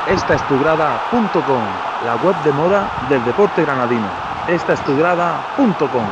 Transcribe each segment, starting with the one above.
Estaestugrada.com, la web de moda del deporte granadino. Estaestugrada.com.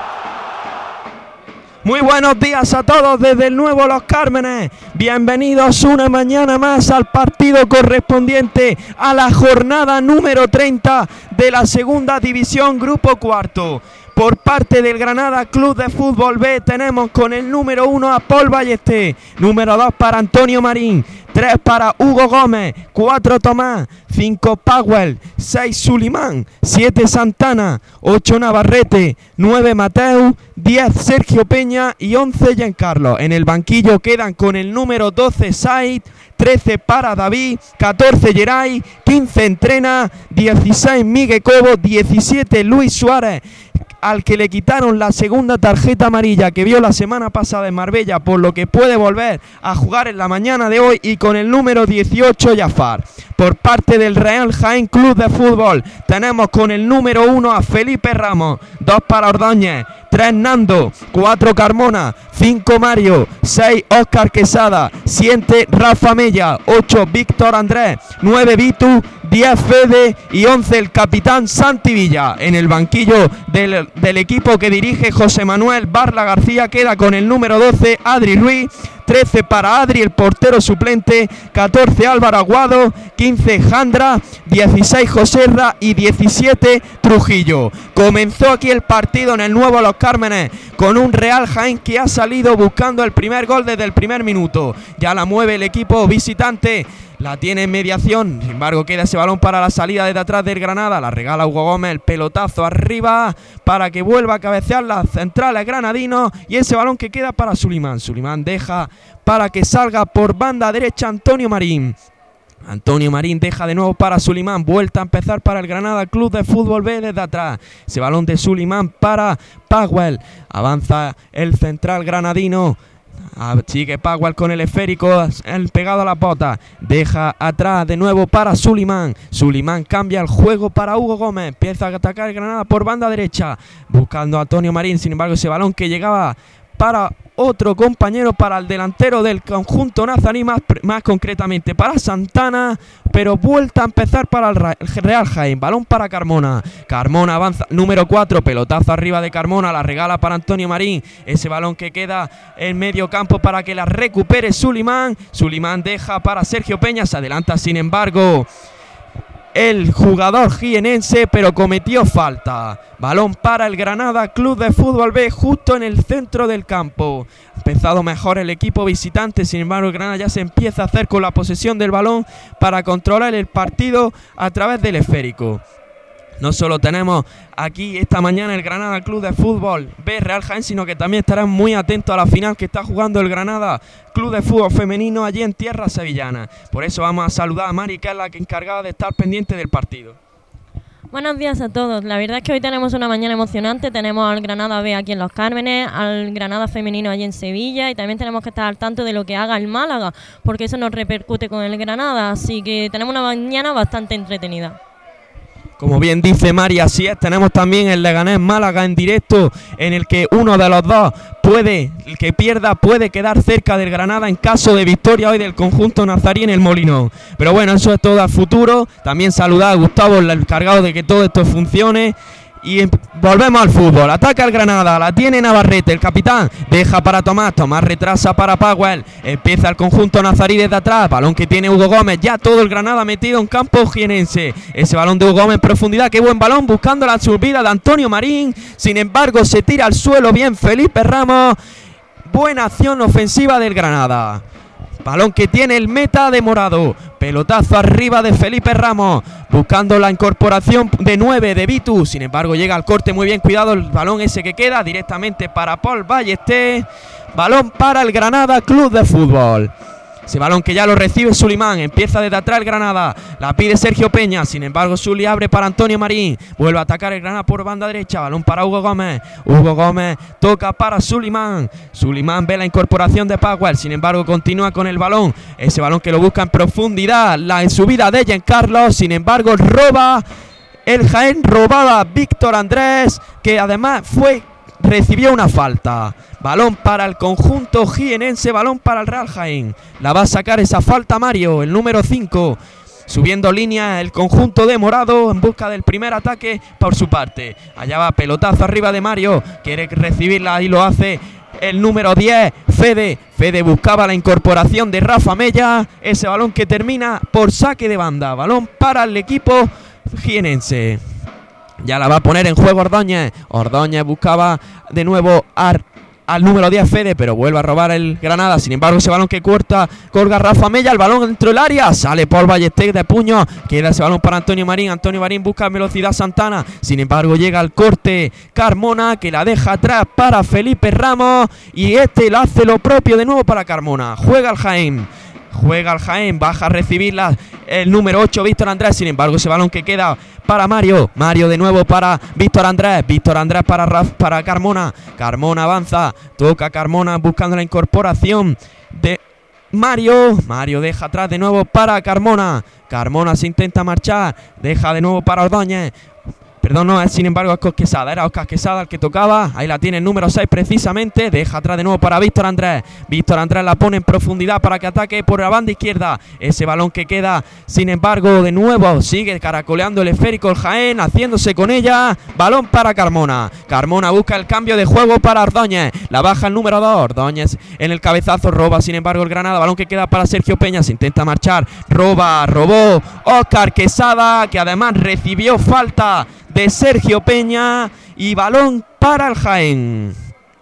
Muy buenos días a todos desde el nuevo Los Cármenes. Bienvenidos una mañana más al partido correspondiente a la jornada número 30 de la segunda división grupo cuarto. Por parte del Granada Club de Fútbol B tenemos con el número 1 a Paul Ballester, número 2 para Antonio Marín, 3 para Hugo Gómez, 4 Tomás, 5 Powell, 6 Sulimán, 7 Santana, 8 Navarrete, 9 Mateu, 10 Sergio Peña y 11 Giancarlo. En el banquillo quedan con el número 12 Said, 13 para David, 14 Geray, 15 Entrena, 16 Miguel Cobo, 17 Luis Suárez, al que le quitaron la segunda tarjeta amarilla que vio la semana pasada en Marbella, por lo que puede volver a jugar en la mañana de hoy, y con el número 18 Jafar. Por parte del Real Jaén Club de Fútbol tenemos con el número 1 a Felipe Ramos, 2 para Ordóñez, 3 Nando, 4 Carmona, 5 Mario, 6 Óscar Quesada, 7 Rafa Mella, 8 Víctor Andrés, 9 Vitu, 10 Fede y 11 el capitán Santi Villa. En el banquillo del equipo que dirige José Manuel Barla García queda con el número 12 Adri Luis, 13 para Adri, el portero suplente, 14 Álvaro Aguado, 15 Jandra, 16 Joserra y 17 Trujillo. Comenzó aquí el partido en el nuevo Los Cármenes con un Real Jaén que ha salido buscando el primer gol desde el primer minuto. Ya la mueve el equipo visitante, la tiene en mediación, sin embargo queda ese balón para la salida desde atrás del Granada, la regala Hugo Gómez, el pelotazo arriba para que vuelva a cabecear las centrales granadinos, y ese balón que queda para Sulimán. Sulimán deja para que salga por banda derecha Antonio Marín. Antonio Marín deja de nuevo para Sulimán, vuelta a empezar para el Granada Club de Fútbol B desde atrás. Ese balón de Sulimán para Powell, avanza el central granadino. Sigue Powell con el esférico, el pegado a la bota, deja atrás de nuevo para Sulimán. Sulimán cambia el juego para Hugo Gómez, empieza a atacar el Granada por banda derecha, buscando a Antonio Marín. Sin embargo, ese balón que llegaba para otro compañero, para el delantero del conjunto nazarí, más concretamente para Santana, pero vuelta a empezar para el Real Jaén. Balón para Carmona. Carmona avanza, número 4, pelotazo arriba de Carmona, la regala para Antonio Marín. Ese balón que queda en medio campo para que la recupere Sulimán. Sulimán deja para Sergio Peña, se adelanta sin embargo el jugador jienense, pero cometió falta. Balón para el Granada Club de Fútbol B, justo en el centro del campo. Ha empezado mejor el equipo visitante, sin embargo el Granada ya se empieza a hacer con la posesión del balón para controlar el partido a través del esférico. No solo tenemos aquí esta mañana el Granada Club de Fútbol B Real Jaén, sino que también estarán muy atentos a la final que está jugando el Granada Club de Fútbol Femenino allí en tierra sevillana. Por eso vamos a saludar a Mari, que es la encargada de estar pendiente del partido. Buenos días a todos. La verdad es que hoy tenemos una mañana emocionante. Tenemos al Granada B aquí en Los Cármenes, al Granada Femenino allí en Sevilla, y también tenemos que estar al tanto de lo que haga el Málaga, porque eso nos repercute con el Granada. Así que tenemos una mañana bastante entretenida. Como bien dice Mari, así es, tenemos también el Leganés Málaga en directo, en el que uno de los dos el que pierda puede quedar cerca del Granada en caso de victoria hoy del conjunto nazarí en el Molinón. Pero bueno, eso es todo al futuro. También saludar a Gustavo, el encargado de que todo esto funcione. Y volvemos al fútbol. Ataca el Granada, la tiene Navarrete, el capitán, deja para Tomás, Tomás retrasa para Powell, empieza el conjunto nazarí desde atrás, balón que tiene Hugo Gómez, ya todo el Granada metido en campo jienense. Ese balón de Hugo Gómez en profundidad, qué buen balón, buscando la subida de Antonio Marín. Sin embargo se tira al suelo bien Felipe Ramos. Buena acción ofensiva del Granada. Balón que tiene el meta de Morado. Pelotazo arriba de Felipe Ramos, buscando la incorporación de 9 de Vitu. Sin embargo llega al corte muy bien, cuidado el balón ese que queda directamente para Paul Ballester. Balón para el Granada Club de Fútbol. Ese balón que ya lo recibe Sulimán, empieza desde atrás el Granada, la pide Sergio Peña, sin embargo Suli abre para Antonio Marín, vuelve a atacar el Granada por banda derecha, balón para Hugo Gómez, Hugo Gómez toca para Sulimán, Sulimán ve la incorporación de Powell, sin embargo continúa con el balón, ese balón que lo busca en profundidad, la subida de Giancarlo, sin embargo roba el Jaén, robaba Víctor Andrés, que además recibió una falta. Balón para el conjunto jienense, balón para el Real Jaén. La va a sacar esa falta Mario, el número 5. subiendo línea el conjunto de morado en busca del primer ataque por su parte. Allá va pelotazo arriba de Mario, quiere recibirla y lo hace el número 10, Fede. Fede buscaba la incorporación de Rafa Mella, ese balón que termina por saque de banda, balón para el equipo jienense. Ya la va a poner en juego Ordóñez. Ordóñez buscaba de nuevo al número 10 Fede, pero vuelve a robar el Granada. Sin embargo, ese balón que colga Rafa Mella, el balón dentro del área, sale por Ballester de puño, queda ese balón para Antonio Marín. Antonio Marín busca velocidad Santana, sin embargo llega al corte Carmona, que la deja atrás para Felipe Ramos, y este lo hace lo propio de nuevo para Carmona. Juega el Jaén, baja a recibirla el número 8 Víctor Andrés. Sin embargo, ese balón que queda para Mario de nuevo para Víctor Andrés para Carmona. Carmona avanza, toca Carmona buscando la incorporación de Mario deja atrás de nuevo para Carmona se intenta marchar, deja de nuevo para Ordóñez. Perdón, no, sin embargo es Quesada, era Óscar Quesada el que tocaba. Ahí la tiene el número 6 precisamente. Deja atrás de nuevo para Víctor Andrés. Víctor Andrés la pone en profundidad para que ataque por la banda izquierda. Ese balón que queda, sin embargo, de nuevo sigue caracoleando el esférico el Jaén, haciéndose con ella. Balón para Carmona. Carmona busca el cambio de juego para Ordóñez. La baja el número 2. Ordóñez en el cabezazo roba, sin embargo, el Granada. Balón que queda para Sergio Peña. Se intenta marchar. Robó Óscar Quesada, que además recibió falta de Sergio Peña, y balón para el Jaén.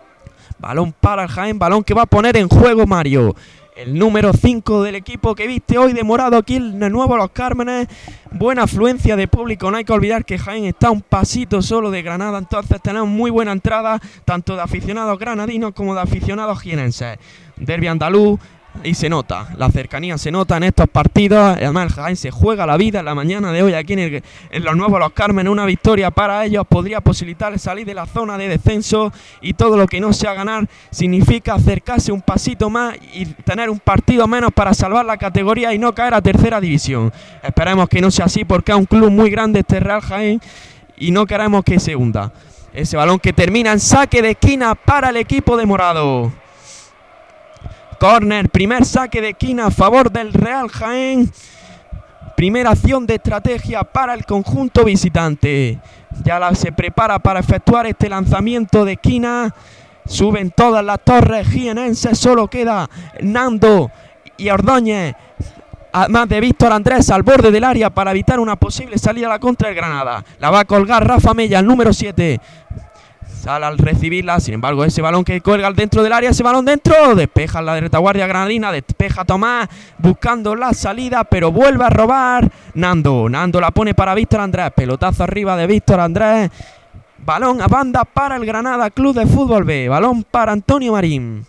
Balón que va a poner en juego Mario, el número 5 del equipo que viste hoy de morado aquí en el nuevo Los Cármenes. Buena afluencia de público, no hay que olvidar que Jaén está a un pasito solo de Granada, entonces tenemos muy buena entrada, tanto de aficionados granadinos como de aficionados jienenses. Derbi andaluz. Y se nota, la cercanía se nota en estos partidos. Además el Jaén se juega la vida en la mañana de hoy aquí en los nuevos Los Cármenes. Una victoria para ellos podría posibilitar salir de la zona de descenso, y todo lo que no sea ganar significa acercarse un pasito más y tener un partido menos para salvar la categoría y no caer a tercera división. Esperemos que no sea así, porque es un club muy grande este Real Jaén y no queremos que se hunda. Ese balón que termina en saque de esquina para el equipo de morado. Córner, primer saque de esquina a favor del Real Jaén. Primera acción de estrategia para el conjunto visitante. Ya se prepara para efectuar este lanzamiento de esquina. Suben todas las torres jienenses. Solo queda Nando y Ordóñez, además de Víctor Andrés, al borde del área para evitar una posible salida a la contra del Granada. La va a colgar Rafa Mella, el número 7. Sale al recibirla, sin embargo ese balón que cuelga dentro del área, ese balón dentro, despeja la retaguardia granadina, despeja Tomás buscando la salida, pero vuelve a robar Nando la pone para Víctor Andrés, pelotazo arriba de Víctor Andrés, balón a banda para el Granada Club de Fútbol B, balón para Antonio Marín,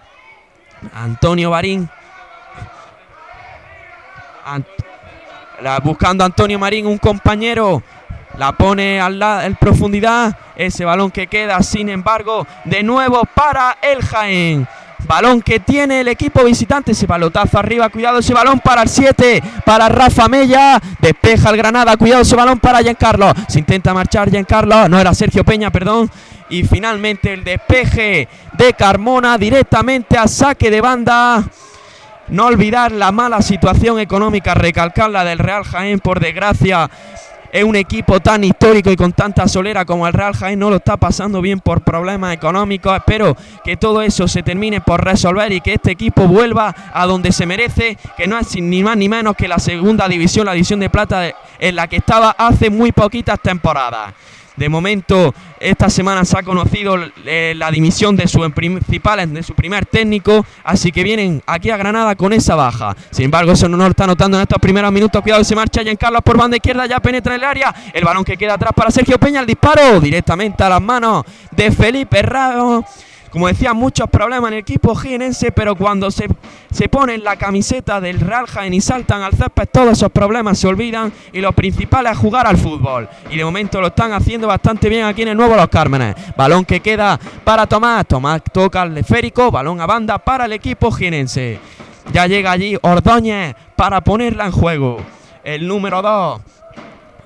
buscando Antonio Marín, un compañero. La pone en profundidad. Ese balón que queda, sin embargo, de nuevo para el Jaén. Balón que tiene el equipo visitante. Ese balotazo arriba. Cuidado ese balón para el 7. Para Rafa Mella. Despeja el Granada. Cuidado ese balón para Giancarlo. Se intenta marchar Giancarlo. No, era Sergio Peña, perdón. Y finalmente el despeje de Carmona directamente a saque de banda. No olvidar la mala situación económica. Recalcar la del Real Jaén, por desgracia. Es un equipo tan histórico y con tanta solera como el Real Jaén, no lo está pasando bien por problemas económicos. Espero que todo eso se termine por resolver y que este equipo vuelva a donde se merece, que no es ni más ni menos que la segunda división, la división de plata en la que estaba hace muy poquitas temporadas. De momento, esta semana se ha conocido la dimisión de su primer técnico, así que vienen aquí a Granada con esa baja. Sin embargo, eso no lo está notando en estos primeros minutos. Cuidado, se marcha Giancarlo por banda izquierda, ya penetra en el área. El balón que queda atrás para Sergio Peña, el disparo directamente a las manos de Felipe Ramos. Como decía, muchos problemas en el equipo jienense, pero cuando se ponen la camiseta del Real Jaén y saltan al césped, todos esos problemas se olvidan y lo principal es jugar al fútbol. Y de momento lo están haciendo bastante bien aquí en el nuevo Los Cármenes. Balón que queda para Tomás. Tomás toca el esférico, balón a banda para el equipo jienense. Ya llega allí Ordóñez para ponerla en juego. El número 2.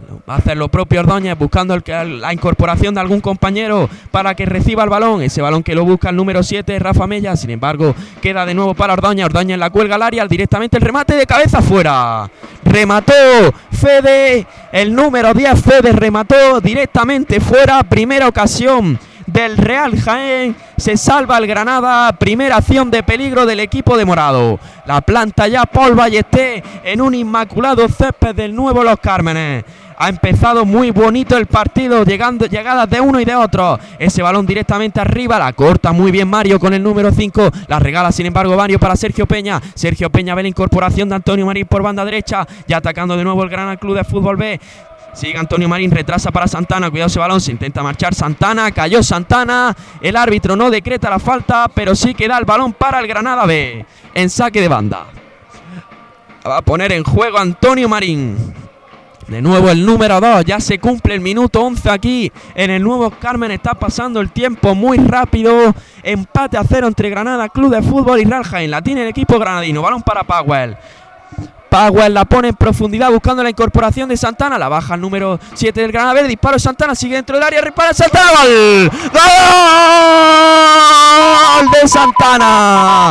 Va a hacer lo propio Ordóñez, buscando la incorporación de algún compañero para que reciba el balón. Ese balón que lo busca el número 7, Rafa Mella. Sin embargo, queda de nuevo para Ordóñez. Ordóñez la cuelga al área, directamente el remate de cabeza fuera. Remató Fede, el número 10 Fede remató directamente fuera. Primera ocasión del Real Jaén, se salva el Granada, primera acción de peligro del equipo de morado. La planta ya Paul Ballesté en un inmaculado césped del nuevo Los Cármenes. Ha empezado muy bonito el partido, llegadas de uno y de otro. Ese balón directamente arriba, la corta muy bien Mario con el número 5. La regala sin embargo Mario para Sergio Peña. Sergio Peña ve la incorporación de Antonio Marín por banda derecha. Ya atacando de nuevo el Granada Club de Fútbol B. Sigue Antonio Marín, retrasa para Santana. Cuidado ese balón, se intenta marchar Santana. Cayó Santana. El árbitro no decreta la falta, pero sí que da el balón para el Granada B. En saque de banda. Va a poner en juego Antonio Marín. De nuevo el número 2, ya se cumple el minuto 11 aquí en el Nuevo Carmen. Está pasando el tiempo muy rápido. Empate a 0 entre Granada Club de Fútbol y Real Jaén. La tiene el equipo granadino. Balón para Powell. Powell la pone en profundidad buscando la incorporación de Santana. La baja el número 7 del Granada B. Disparo Santana, sigue dentro del área. Repara Santana. ¡Gol! ¡Gol de Santana!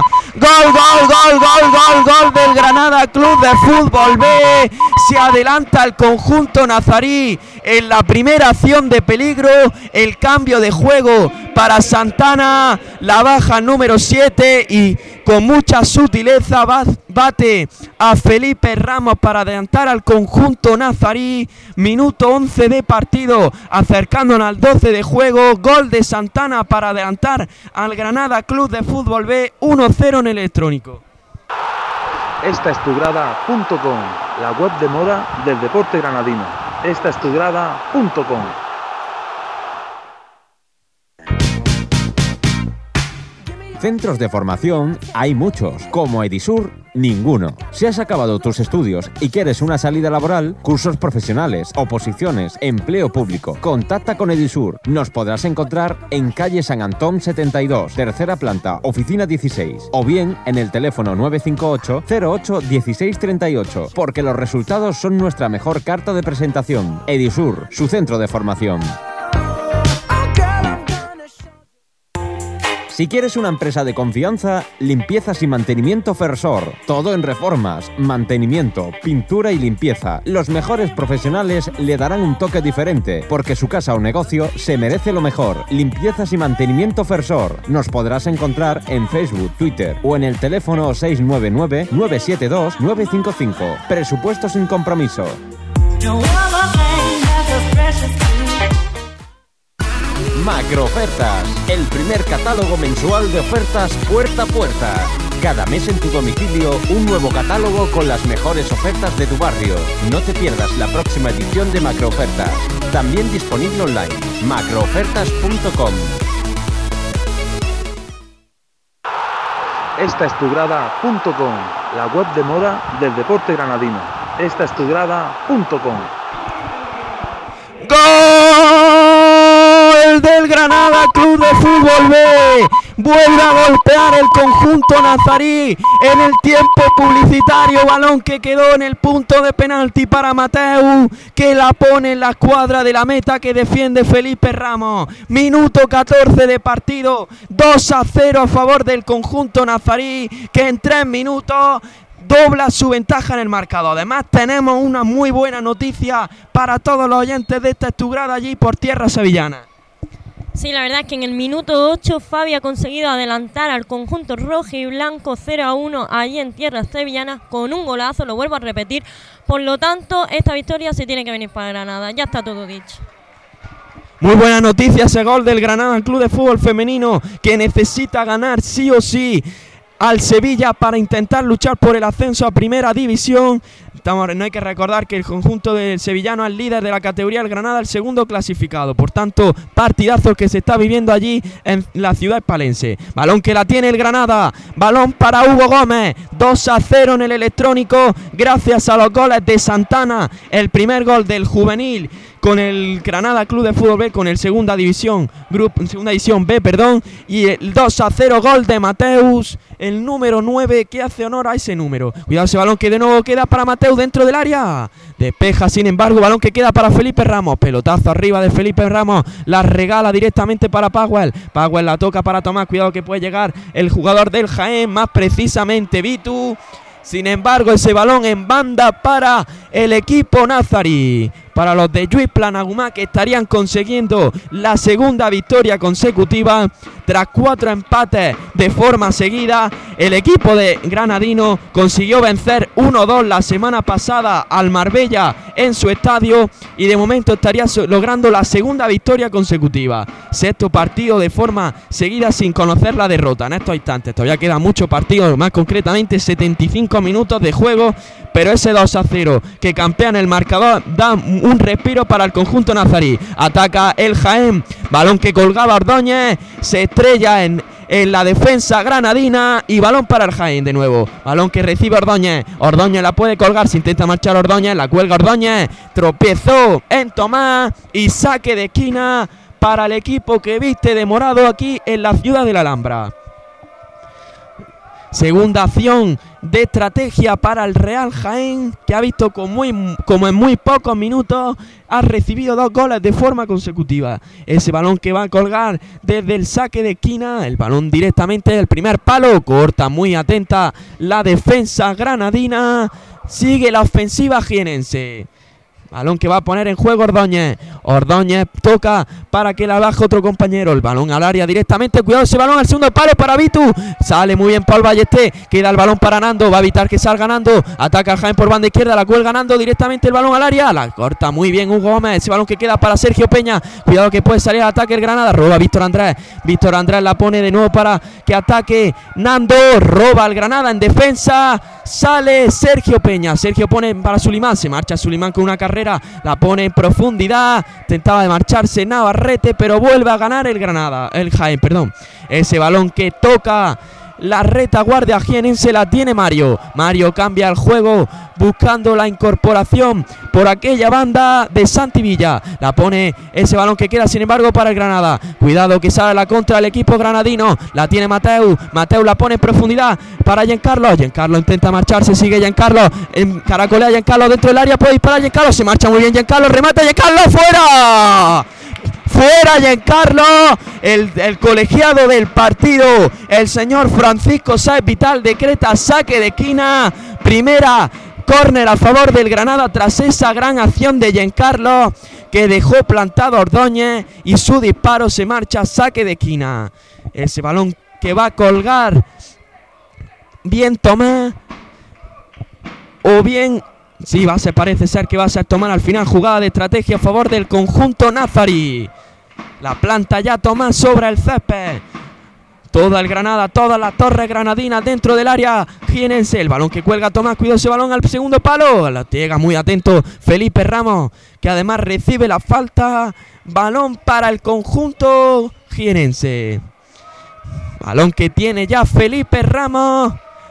Gol del Granada Club de Fútbol B. Se adelanta el conjunto nazarí en la primera acción de peligro. El cambio de juego para Santana. La baja número 7 y con mucha sutileza bate a Felipe Ramos para adelantar al conjunto nazarí. Minuto 11 de partido, acercándonos al 12 de juego. Gol de Santana para adelantar al Granada Club de Fútbol B. 1-0 en el electrónico. Esta es tugrada.com, la web de moda del deporte granadino. Esta es tugrada.com. Centros de formación hay muchos, como Edisur, ninguno. Si has acabado tus estudios y quieres una salida laboral, cursos profesionales, oposiciones, empleo público, contacta con Edisur. Nos podrás encontrar en calle San Antón 72, tercera planta, oficina 16, o bien en el teléfono 958 08 16 38, porque los resultados son nuestra mejor carta de presentación. Edisur, su centro de formación. Si quieres una empresa de confianza, limpiezas y mantenimiento Fersor. Todo en reformas, mantenimiento, pintura y limpieza. Los mejores profesionales le darán un toque diferente, porque su casa o negocio se merece lo mejor. Limpiezas y mantenimiento Fersor. Nos podrás encontrar en Facebook, Twitter o en el teléfono 699-972-955. Presupuesto sin compromiso. Macroofertas, el primer catálogo mensual de ofertas puerta a puerta. Cada mes en tu domicilio, un nuevo catálogo con las mejores ofertas de tu barrio. No te pierdas la próxima edición de Macroofertas. También disponible online, macroofertas.com. Esta es tugrada.com, la web de moda del deporte granadino. Esta es tugrada.com. ¡Gol del Granada Club de Fútbol B! Vuelve a golpear el conjunto nazarí en el tiempo publicitario. Balón que quedó en el punto de penalti para Mateu, que la pone en la escuadra de la meta que defiende Felipe Ramos. Minuto 14 de partido, 2-0 a favor del conjunto nazarí, que en 3 minutos dobla su ventaja en el marcador. Además tenemos una muy buena noticia para todos los oyentes de esta estugrada allí por tierra sevillana. Sí, la verdad es que en el minuto 8 Fabi ha conseguido adelantar al conjunto rojo y blanco 0-1 allí en tierras sevillanas con un golazo, lo vuelvo a repetir. Por lo tanto, esta victoria se tiene que venir para Granada. Ya está todo dicho. Muy buena noticia ese gol del Granada Club de Fútbol Femenino, que necesita ganar sí o sí al Sevilla para intentar luchar por el ascenso a Primera División. No hay que recordar que el conjunto del sevillano es líder de la categoría, el Granada el segundo clasificado. Por tanto, partidazo que se está viviendo allí en la ciudad hispalense. Balón que la tiene el Granada, balón para Hugo Gómez, 2-0 en el electrónico gracias a los goles de Santana. El primer gol del juvenil con el Granada Club de Fútbol B, con el segunda división B, y el 2-0 gol de Mateus, el número 9, que hace honor a ese número. Cuidado ese balón que de nuevo queda para Mateus dentro del área. Despeja, sin embargo, balón que queda para Felipe Ramos. Pelotazo arriba de Felipe Ramos. La regala directamente para Powell. Powell la toca para Tomás. Cuidado que puede llegar el jugador del Jaén, más precisamente Vitu. Sin embargo, ese balón en banda para el equipo nazarí, para los de Lluís Planagumá, que estarían consiguiendo la segunda victoria consecutiva tras 4 empates de forma seguida. El equipo de Granadino consiguió vencer 1-2 la semana pasada al Marbella en su estadio y de momento estaría logrando la segunda victoria consecutiva. 6º partido de forma seguida sin conocer la derrota en estos instantes. Todavía queda mucho partido, más concretamente 75 minutos de juego, pero ese 2-0 que campea en el marcador da un respiro para el conjunto nazarí. Ataca el Jaén, balón que colgaba Ordóñez, se estrella en la defensa granadina y balón para el Jaén de nuevo. Balón que recibe Ordóñez. Ordóñez la puede colgar, se intenta marchar Ordóñez, la cuelga Ordóñez, tropiezó en Tomás y saque de esquina para el equipo que viste de morado aquí en la ciudad de la Alhambra. Segunda acción de estrategia para el Real Jaén, que ha visto como en muy pocos minutos ha recibido 2 goles de forma consecutiva. Ese balón que va a colgar desde el saque de esquina, el balón directamente del primer palo, corta muy atenta la defensa granadina, sigue la ofensiva jienense. Balón que va a poner en juego Ordóñez. Ordóñez toca para que la baje otro compañero. El balón al área directamente. Cuidado ese balón al segundo palo para Vitu. Sale muy bien Paul Ballesté. Queda el balón para Nando. Va a evitar que salga Nando. Ataca al Jaén por banda izquierda. La cuelga Nando directamente el balón al área. La corta muy bien Hugo Gómez. Ese balón que queda para Sergio Peña. Cuidado que puede salir al ataque el Granada. Roba Víctor Andrés. Víctor Andrés la pone de nuevo para que ataque Nando. Roba el Granada en defensa. Sale Sergio Peña. Sergio pone para Sulimán. Se marcha Sulimán con una carrera. La pone en profundidad. Tentaba de marcharse Navarrete, pero vuelve a ganar el Jaén, perdón. Ese balón que toca la retaguardia jienense la tiene Mario. Mario cambia el juego buscando la incorporación por aquella banda de Santi Villa. La pone ese balón que queda sin embargo para el Granada. Cuidado que sale la contra del equipo granadino. La tiene Mateu. Mateu la pone en profundidad para Giancarlo. Giancarlo intenta marcharse. Sigue Giancarlo. Caracolea Giancarlo dentro del área. Puede disparar Giancarlo. Se marcha muy bien Giancarlo. Remata Giancarlo. ¡Fuera! Fuera Giancarlo, el colegiado del partido, el señor Francisco Sáez Vital decreta saque de esquina, primera córner a favor del Granada tras esa gran acción de Giancarlo que dejó plantado a Ordóñez y su disparo se marcha saque de esquina. Ese balón que va a colgar bien Tomás o bien... Sí, parece ser que va a ser Tomás al final. Jugada de estrategia a favor del conjunto nazarí. La planta ya Tomás sobre el césped. Toda el Granada, todas las torres granadinas dentro del área jienense. El balón que cuelga Tomás, cuidado ese balón al segundo palo. La llega muy atento Felipe Ramos, que además recibe la falta. Balón para el conjunto jienense. Balón que tiene ya Felipe Ramos,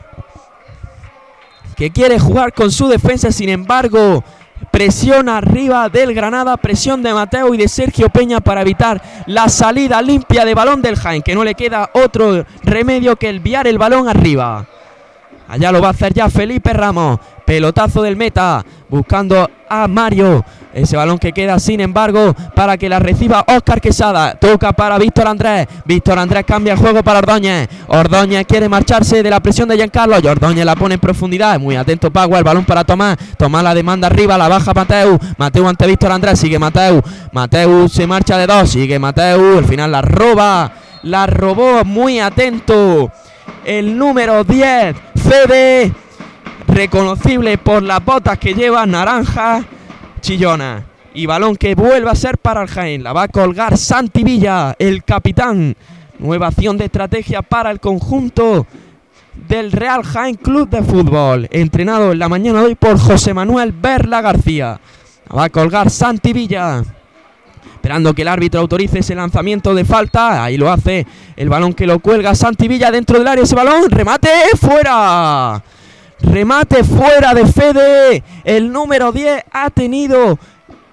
que quiere jugar con su defensa, sin embargo, presión arriba del Granada, presión de Mateu y de Sergio Peña para evitar la salida limpia de balón del Jaén, que no le queda otro remedio que enviar el balón arriba. Allá lo va a hacer ya Felipe Ramos, pelotazo del meta, buscando a Mario. Ese balón que queda sin embargo para que la reciba Óscar Quesada. Toca para Víctor Andrés. Víctor Andrés cambia el juego para Ordóñez. Ordóñez quiere marcharse de la presión de Giancarlo. Y Ordóñez la pone en profundidad. Muy atento Pagua. El balón para Tomás. Tomás la demanda arriba. La baja Mateu. Mateu ante Víctor Andrés. Sigue Mateu. Mateu se marcha de 2. Sigue Mateu. Al final la roba. La robó muy atento el número 10. Fede. Reconocible por las botas que lleva, naranja chillona. Y balón que vuelve a ser para el Jaén. La va a colgar Santi Villa, el capitán. Nueva acción de estrategia para el conjunto del Real Jaén Club de Fútbol, entrenado en la mañana de hoy por José Manuel Berla García. La va a colgar Santi Villa, esperando que el árbitro autorice ese lanzamiento de falta. Ahí lo hace. El balón que lo cuelga Santi Villa dentro del área. Ese balón, remate fuera. Remate fuera de Fede. El número 10 ha tenido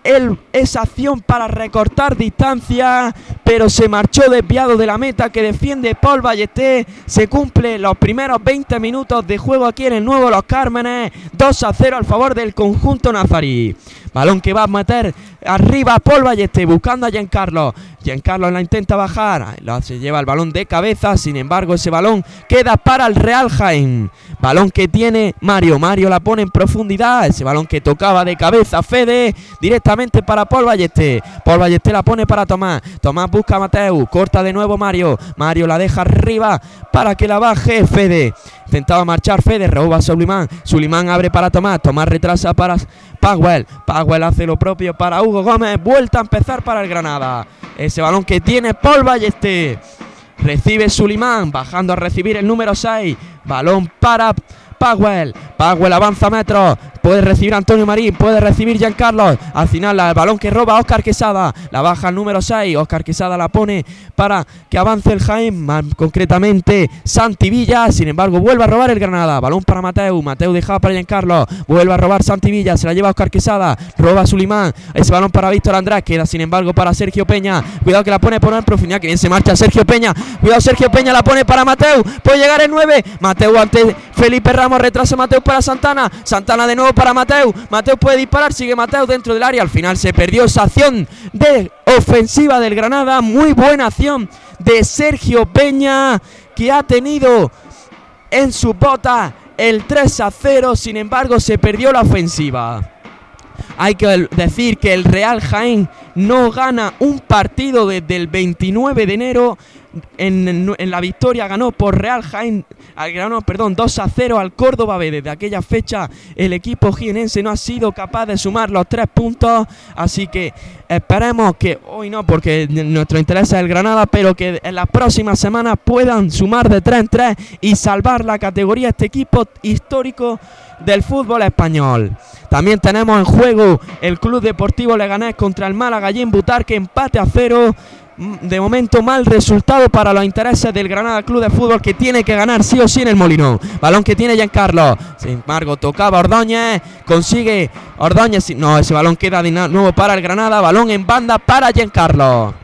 esa acción para recortar distancia, pero se marchó desviado de la meta que defiende Paul Ballester. Se cumple los primeros 20 minutos de juego aquí en el Nuevo Los Cármenes. 2-0 al favor del conjunto nazarí. Balón que va a meter arriba Paul Ballester buscando a Giancarlo. Giancarlo la intenta bajar, se lleva el balón de cabeza, sin embargo ese balón queda para el Real Jaén. Balón que tiene Mario, Mario la pone en profundidad, ese balón que tocaba de cabeza Fede, directamente para Paul Ballester. Paul Ballester la pone para Tomás, Tomás busca a Mateu, corta de nuevo Mario, Mario la deja arriba para que la baje Fede. Intentaba marchar Fede, roba a Sulimán, Sulimán abre para Tomás, Tomás retrasa para Powell, Powell hace lo propio para Hugo Gómez, vuelta a empezar para el Granada. Ese balón que tiene Paul Ballester, recibe Sulimán, bajando a recibir el número 6, balón para Powell, Powell avanza metros, puede recibir Antonio Marín, puede recibir Giancarlo, al final el balón que roba Óscar Quesada, la baja al número 6, Óscar Quesada la pone para que avance el Jaén, más concretamente Santi Villa, sin embargo vuelve a robar el Granada, balón para Mateu, Mateu dejaba para Giancarlo, vuelve a robar Santi Villa, se la lleva Óscar Quesada, roba Sulimán, ese balón para Víctor Andrés, queda sin embargo para Sergio Peña, cuidado que la pone por en profundidad, que bien se marcha Sergio Peña, cuidado Sergio Peña la pone para Mateu, puede llegar el 9, Mateu ante Felipe Ramos, retrasa Mateu para Santana, Santana de nuevo para Mateu, Mateu puede disparar, sigue Mateu dentro del área, al final se perdió esa acción de ofensiva del Granada, muy buena acción de Sergio Peña, que ha tenido en su bota el 3-0, sin embargo se perdió la ofensiva. Hay que decir que el Real Jaén no gana un partido desde el 29 de enero. En la victoria ganó por Real Jaén, ganó 2-0 al Córdoba B. Desde aquella fecha el equipo jienense no ha sido capaz de sumar los 3 puntos, así que esperemos que hoy no, porque nuestro interés es el Granada, pero que en las próximas semanas puedan sumar de 3 en 3 y salvar la categoría este equipo histórico del fútbol español. También tenemos en juego el Club Deportivo Leganés contra el Málaga y en Butarque, empate a 0. De momento mal resultado para los intereses del Granada Club de Fútbol, que tiene que ganar sí o sí en el Molinón. Balón que tiene Giancarlo, sin embargo tocaba Ordóñez, consigue Ordóñez, no, ese balón queda de nuevo para el Granada, balón en banda para Giancarlo.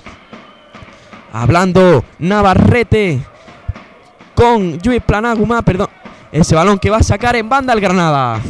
Hablando Navarrete con Lluís Planaguma, ese balón que va a sacar en banda el Granada.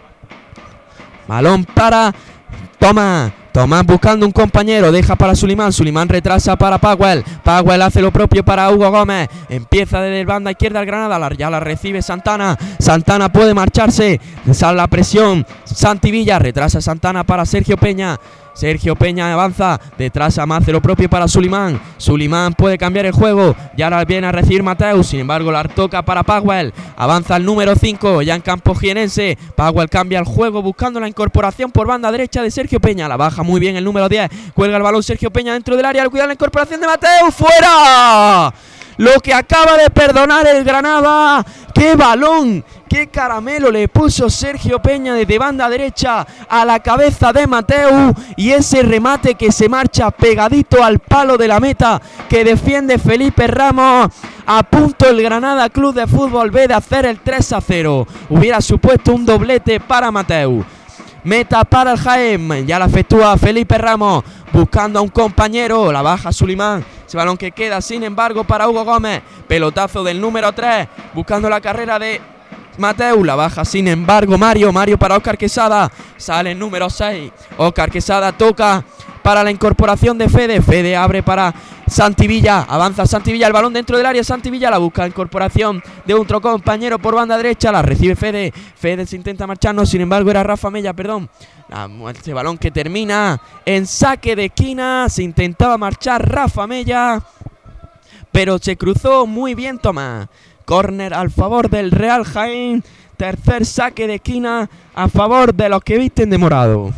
Balón para Tomás buscando un compañero, deja para Sulimán, Sulimán retrasa para Powell, Powell hace lo propio para Hugo Gómez, empieza desde banda izquierda el Granada, ya la recibe Santana, Santana puede marcharse, sale la presión, Santi Villa, retrasa Santana para Sergio Peña, Sergio Peña avanza, detrás hace lo propio para Sulimán, Sulimán puede cambiar el juego, y ahora viene a recibir Mateu, sin embargo la toca para Powell, avanza el número 5, ya en campo jienense, Powell cambia el juego buscando la incorporación por banda derecha de Sergio Peña, la baja muy bien el número 10, cuelga el balón Sergio Peña dentro del área, al cuidar la incorporación de Mateu, ¡fuera! Lo que acaba de perdonar el Granada, ¡qué balón! ¡Qué caramelo le puso Sergio Peña desde banda derecha a la cabeza de Mateu! Y ese remate que se marcha pegadito al palo de la meta que defiende Felipe Ramos. A punto el Granada Club de Fútbol B de hacer el 3-0. Hubiera supuesto un doblete para Mateu. Meta para el Jaén, ya la efectúa Felipe Ramos, buscando a un compañero, la baja Sulimán, ese balón que queda sin embargo para Hugo Gómez, pelotazo del número 3, buscando la carrera de Mateu, la baja sin embargo Mario para Óscar Quesada, sale el número 6, Óscar Quesada toca para la incorporación de Fede abre para Santi Villa, avanza Santi Villa, el balón dentro del área, Santi Villa la busca, incorporación de otro compañero por banda derecha, la recibe Fede se intenta marcharnos, sin embargo era Rafa Mella, este balón que termina en saque de esquina, se intentaba marchar Rafa Mella, pero se cruzó muy bien Tomás. Córner al favor del Real Jaén, tercer saque de esquina a favor de los que visten de morado.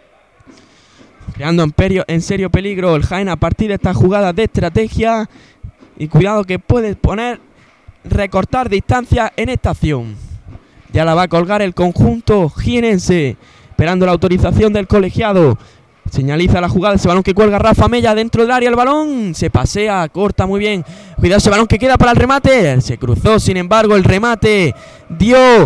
Creando en serio peligro el Jaén a partir de estas jugadas de estrategia. Y cuidado que puede recortar distancia en esta acción. Ya la va a colgar el conjunto jienense, esperando la autorización del colegiado. Señaliza la jugada, ese balón que cuelga Rafa Mella dentro del área, el balón se pasea, corta muy bien. Cuidado ese balón que queda para el remate, se cruzó, sin embargo el remate dio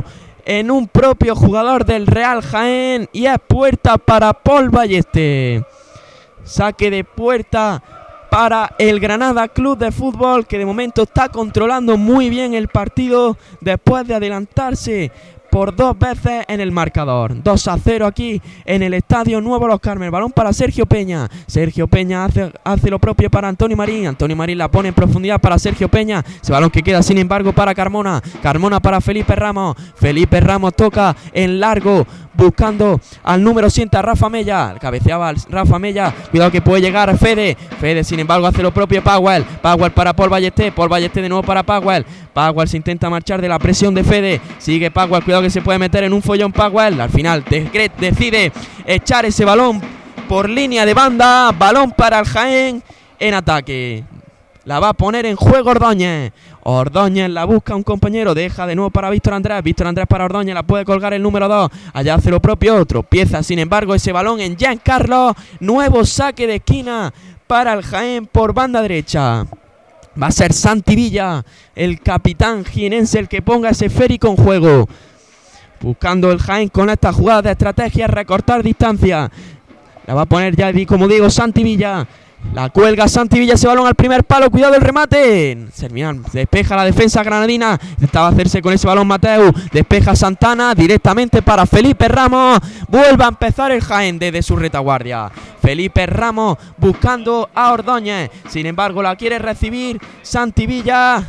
en un propio jugador del Real Jaén y es puerta para Pol Ballester. Saque de puerta para el Granada Club de Fútbol, que de momento está controlando muy bien el partido después de adelantarse por 2 veces en el marcador. 2-0 aquí en el Estadio Nuevo Los Cármenes. Balón para Sergio Peña. Sergio Peña hace lo propio para Antonio Marín. Antonio Marín la pone en profundidad para Sergio Peña. Ese balón que queda sin embargo para Carmona. Carmona para Felipe Ramos. Felipe Ramos toca en largo, buscando al número 7, a Rafa Mella. Cabeceaba Rafa Mella. Cuidado que puede llegar Fede. Fede, sin embargo, hace lo propio Powell. Powell para Pol Ballester. Pol Ballester de nuevo para Powell. Powell se intenta marchar de la presión de Fede. Sigue Powell. Cuidado que se puede meter en un follón Powell. Al final decide echar ese balón por línea de banda. Balón para el Jaén en ataque. La va a poner en juego Ordóñez. Ordóñez la busca un compañero. Deja de nuevo para Víctor Andrés. Víctor Andrés para Ordóñez. La puede colgar el número 2. Allá hace lo propio otro. Pieza sin embargo ese balón en Giancarlo. Nuevo saque de esquina para el Jaén por banda derecha. Va a ser Santi Villa, el capitán jienense, el que ponga ese esférico en juego. Buscando el Jaén con esta jugada de estrategia, recortar distancia. La va a poner ya, como digo, Santi Villa. La cuelga Santi Villa, ese balón al primer palo. Cuidado el remate. Despeja la defensa granadina. Intentaba hacerse con ese balón Mateu. Despeja Santana directamente para Felipe Ramos. Vuelve a empezar el Jaén desde su retaguardia. Felipe Ramos buscando a Ordóñez. Sin embargo, la quiere recibir Santi Villa.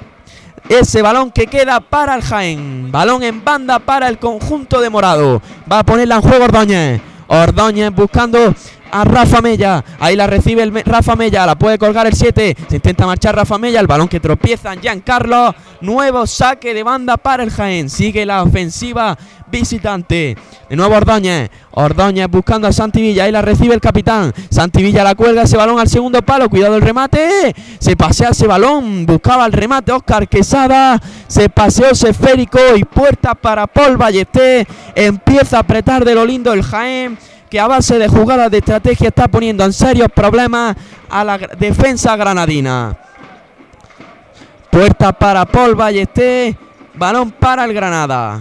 Ese balón que queda para el Jaén. Balón en banda para el conjunto de morado. Va a ponerla en juego Ordóñez. Ordóñez buscando a Rafa Mella. Ahí la recibe Rafa Mella. La puede colgar el 7. Se intenta marchar Rafa Mella. El balón que tropieza en Giancarlo. Nuevo saque de banda para el Jaén. Sigue la ofensiva visitante. De nuevo Ordóñez. Ordóñez buscando a Santi Villa. Ahí la recibe el capitán. Santi Villa la cuelga. Ese balón al segundo palo. Cuidado el remate. Se pasea ese balón. Buscaba el remate Óscar Quesada. Se paseó ese esférico. Y puerta para Pol Ballester. Empieza a apretar de lo lindo el Jaén, que a base de jugadas de estrategia está poniendo en serios problemas a la defensa granadina. Puerta para Pol Ballester. Balón para el Granada.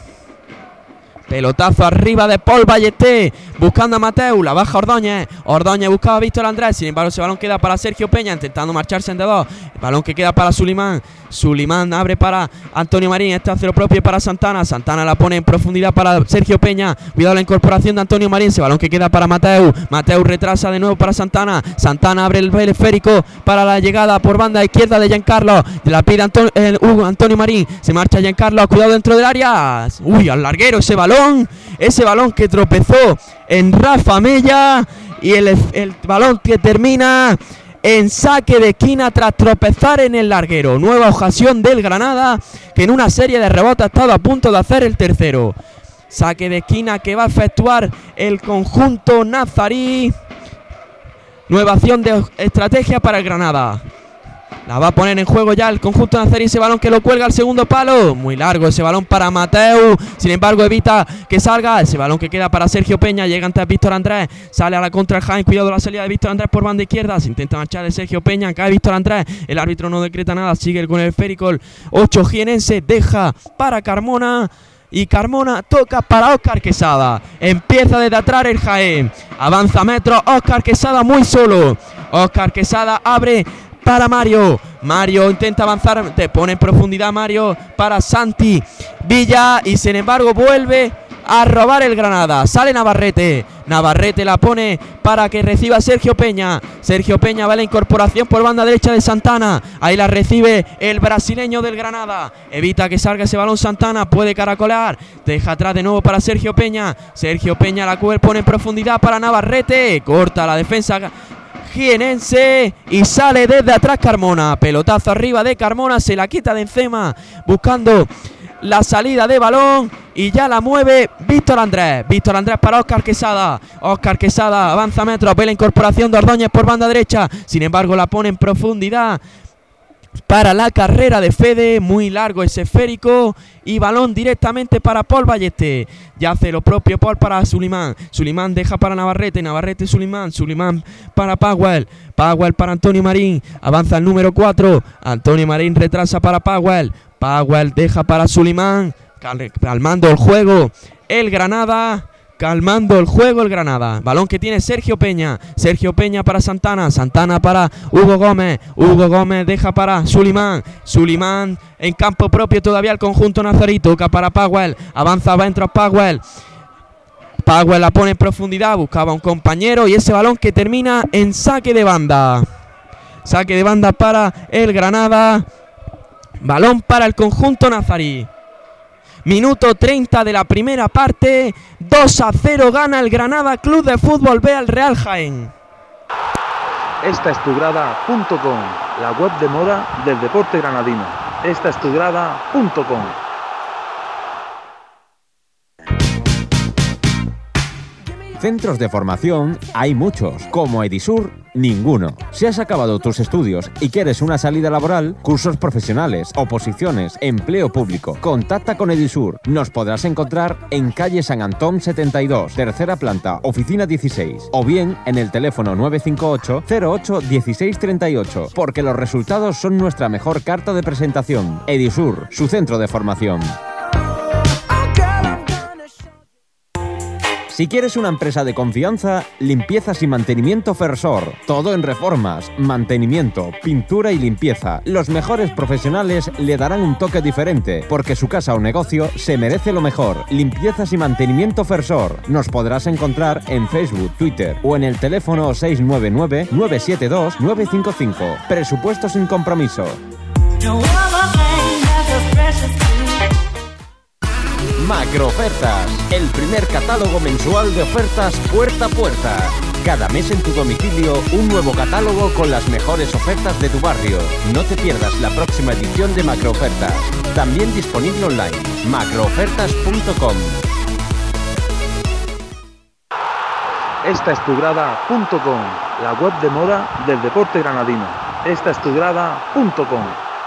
Pelotazo arriba de Pol Ballester. Buscando a Mateu. La baja Ordóñez. Ordóñez buscaba a Víctor Andrés. Sin embargo, ese balón queda para Sergio Peña. Intentando marcharse en D2. El balón que queda para Sulimán. Sulimán abre para Antonio Marín. Este hace lo propio para Santana. Santana la pone en profundidad para Sergio Peña. Cuidado la incorporación de Antonio Marín. Ese balón que queda para Mateu. Mateu retrasa de nuevo para Santana. Santana abre el esférico para la llegada por banda izquierda de Giancarlo. La pide Antonio Marín. Se marcha Giancarlo. Cuidado dentro del área. Uy, al larguero ese balón. Ese balón que tropezó en Rafa Mella. Y el balón que termina en saque de esquina tras tropezar en el larguero. Nueva ocasión del Granada, que en una serie de rebotes ha estado a punto de hacer el tercero. Saque de esquina que va a efectuar el conjunto nazarí. Nueva acción de estrategia para el Granada. La va a poner en juego ya el conjunto nazarí. Ese balón que lo cuelga al segundo palo. Muy largo ese balón para Mateu. Sin embargo, evita que salga. Ese balón que queda para Sergio Peña. Llega ante Víctor Andrés. Sale a la contra el Jaén. Cuidado la salida de Víctor Andrés por banda izquierda. Se intenta marchar de Sergio Peña. Cae Víctor Andrés. El árbitro no decreta nada. Sigue con el esférico. 8 jienense. Deja para Carmona. Y Carmona toca para Óscar Quesada. Empieza desde atrás el Jaén. Avanza metros. Óscar Quesada muy solo. Óscar Quesada abre para Mario. Mario intenta avanzar. Te pone en profundidad Mario para Santi Villa. Y sin embargo vuelve a robar el Granada. Sale Navarrete. Navarrete la pone para que reciba Sergio Peña. Sergio Peña va a la incorporación por banda derecha de Santana. Ahí la recibe el brasileño del Granada. Evita que salga ese balón Santana. Puede caracolear. Deja atrás de nuevo para Sergio Peña. Sergio Peña la pone en profundidad para Navarrete. Corta la defensa jienense y sale desde atrás Carmona. Pelotazo arriba de Carmona. Se la quita de encima buscando la salida de balón y ya la mueve Víctor Andrés. Víctor Andrés para Óscar Quesada. Óscar Quesada avanza metros. Ve la incorporación de Ordóñez por banda derecha. Sin embargo, la pone en profundidad para la carrera de Fede. Muy largo ese esférico y balón directamente para Pol Ballester. Ya hace lo propio Pol para Sulimán. Sulimán deja para Navarrete. Navarrete Sulimán. Sulimán para Powell. Powell para Antonio Marín. Avanza el número 4. Antonio Marín retrasa para Powell. Powell deja para Sulimán. calmando el juego el Granada. Calmando el juego el Granada. Balón que tiene Sergio Peña. Sergio Peña para Santana. Santana para Hugo Gómez. Hugo Gómez deja para Sulimán. Sulimán en campo propio todavía el conjunto nazarí. Toca para Powell. Avanza adentro Powell. Powell la pone en profundidad. Buscaba un compañero y ese balón que termina en saque de banda. Saque de banda para el Granada. Balón para el conjunto nazarí. Minuto 30 de la primera parte, 2-0 gana el Granada Club de Fútbol B al Real Jaén. Esta es tugrada.com, la web de moda del deporte granadino. Esta es tugrada.com. Centros de formación hay muchos, como Edisur, ninguno. Si has acabado tus estudios y quieres una salida laboral, cursos profesionales, oposiciones, empleo público, contacta con Edisur. Nos podrás encontrar en calle San Antón 72, tercera planta, oficina 16, o bien en el teléfono 958 08 16 38, porque los resultados son nuestra mejor carta de presentación. Edisur, su centro de formación. Si quieres una empresa de confianza, limpiezas y mantenimiento Fersor. Todo en reformas, mantenimiento, pintura y limpieza. Los mejores profesionales le darán un toque diferente, porque su casa o negocio se merece lo mejor. Limpiezas y mantenimiento Fersor. Nos podrás encontrar en Facebook, Twitter o en el teléfono 699-972-955. Presupuesto sin compromiso. Macroofertas, el primer catálogo mensual de ofertas puerta a puerta. Cada mes en tu domicilio un nuevo catálogo con las mejores ofertas de tu barrio. No te pierdas la próxima edición de Macroofertas. También disponible online. macroofertas.com. Esta es tugrada.com, la web de moda del deporte granadino. Esta es tugrada.com.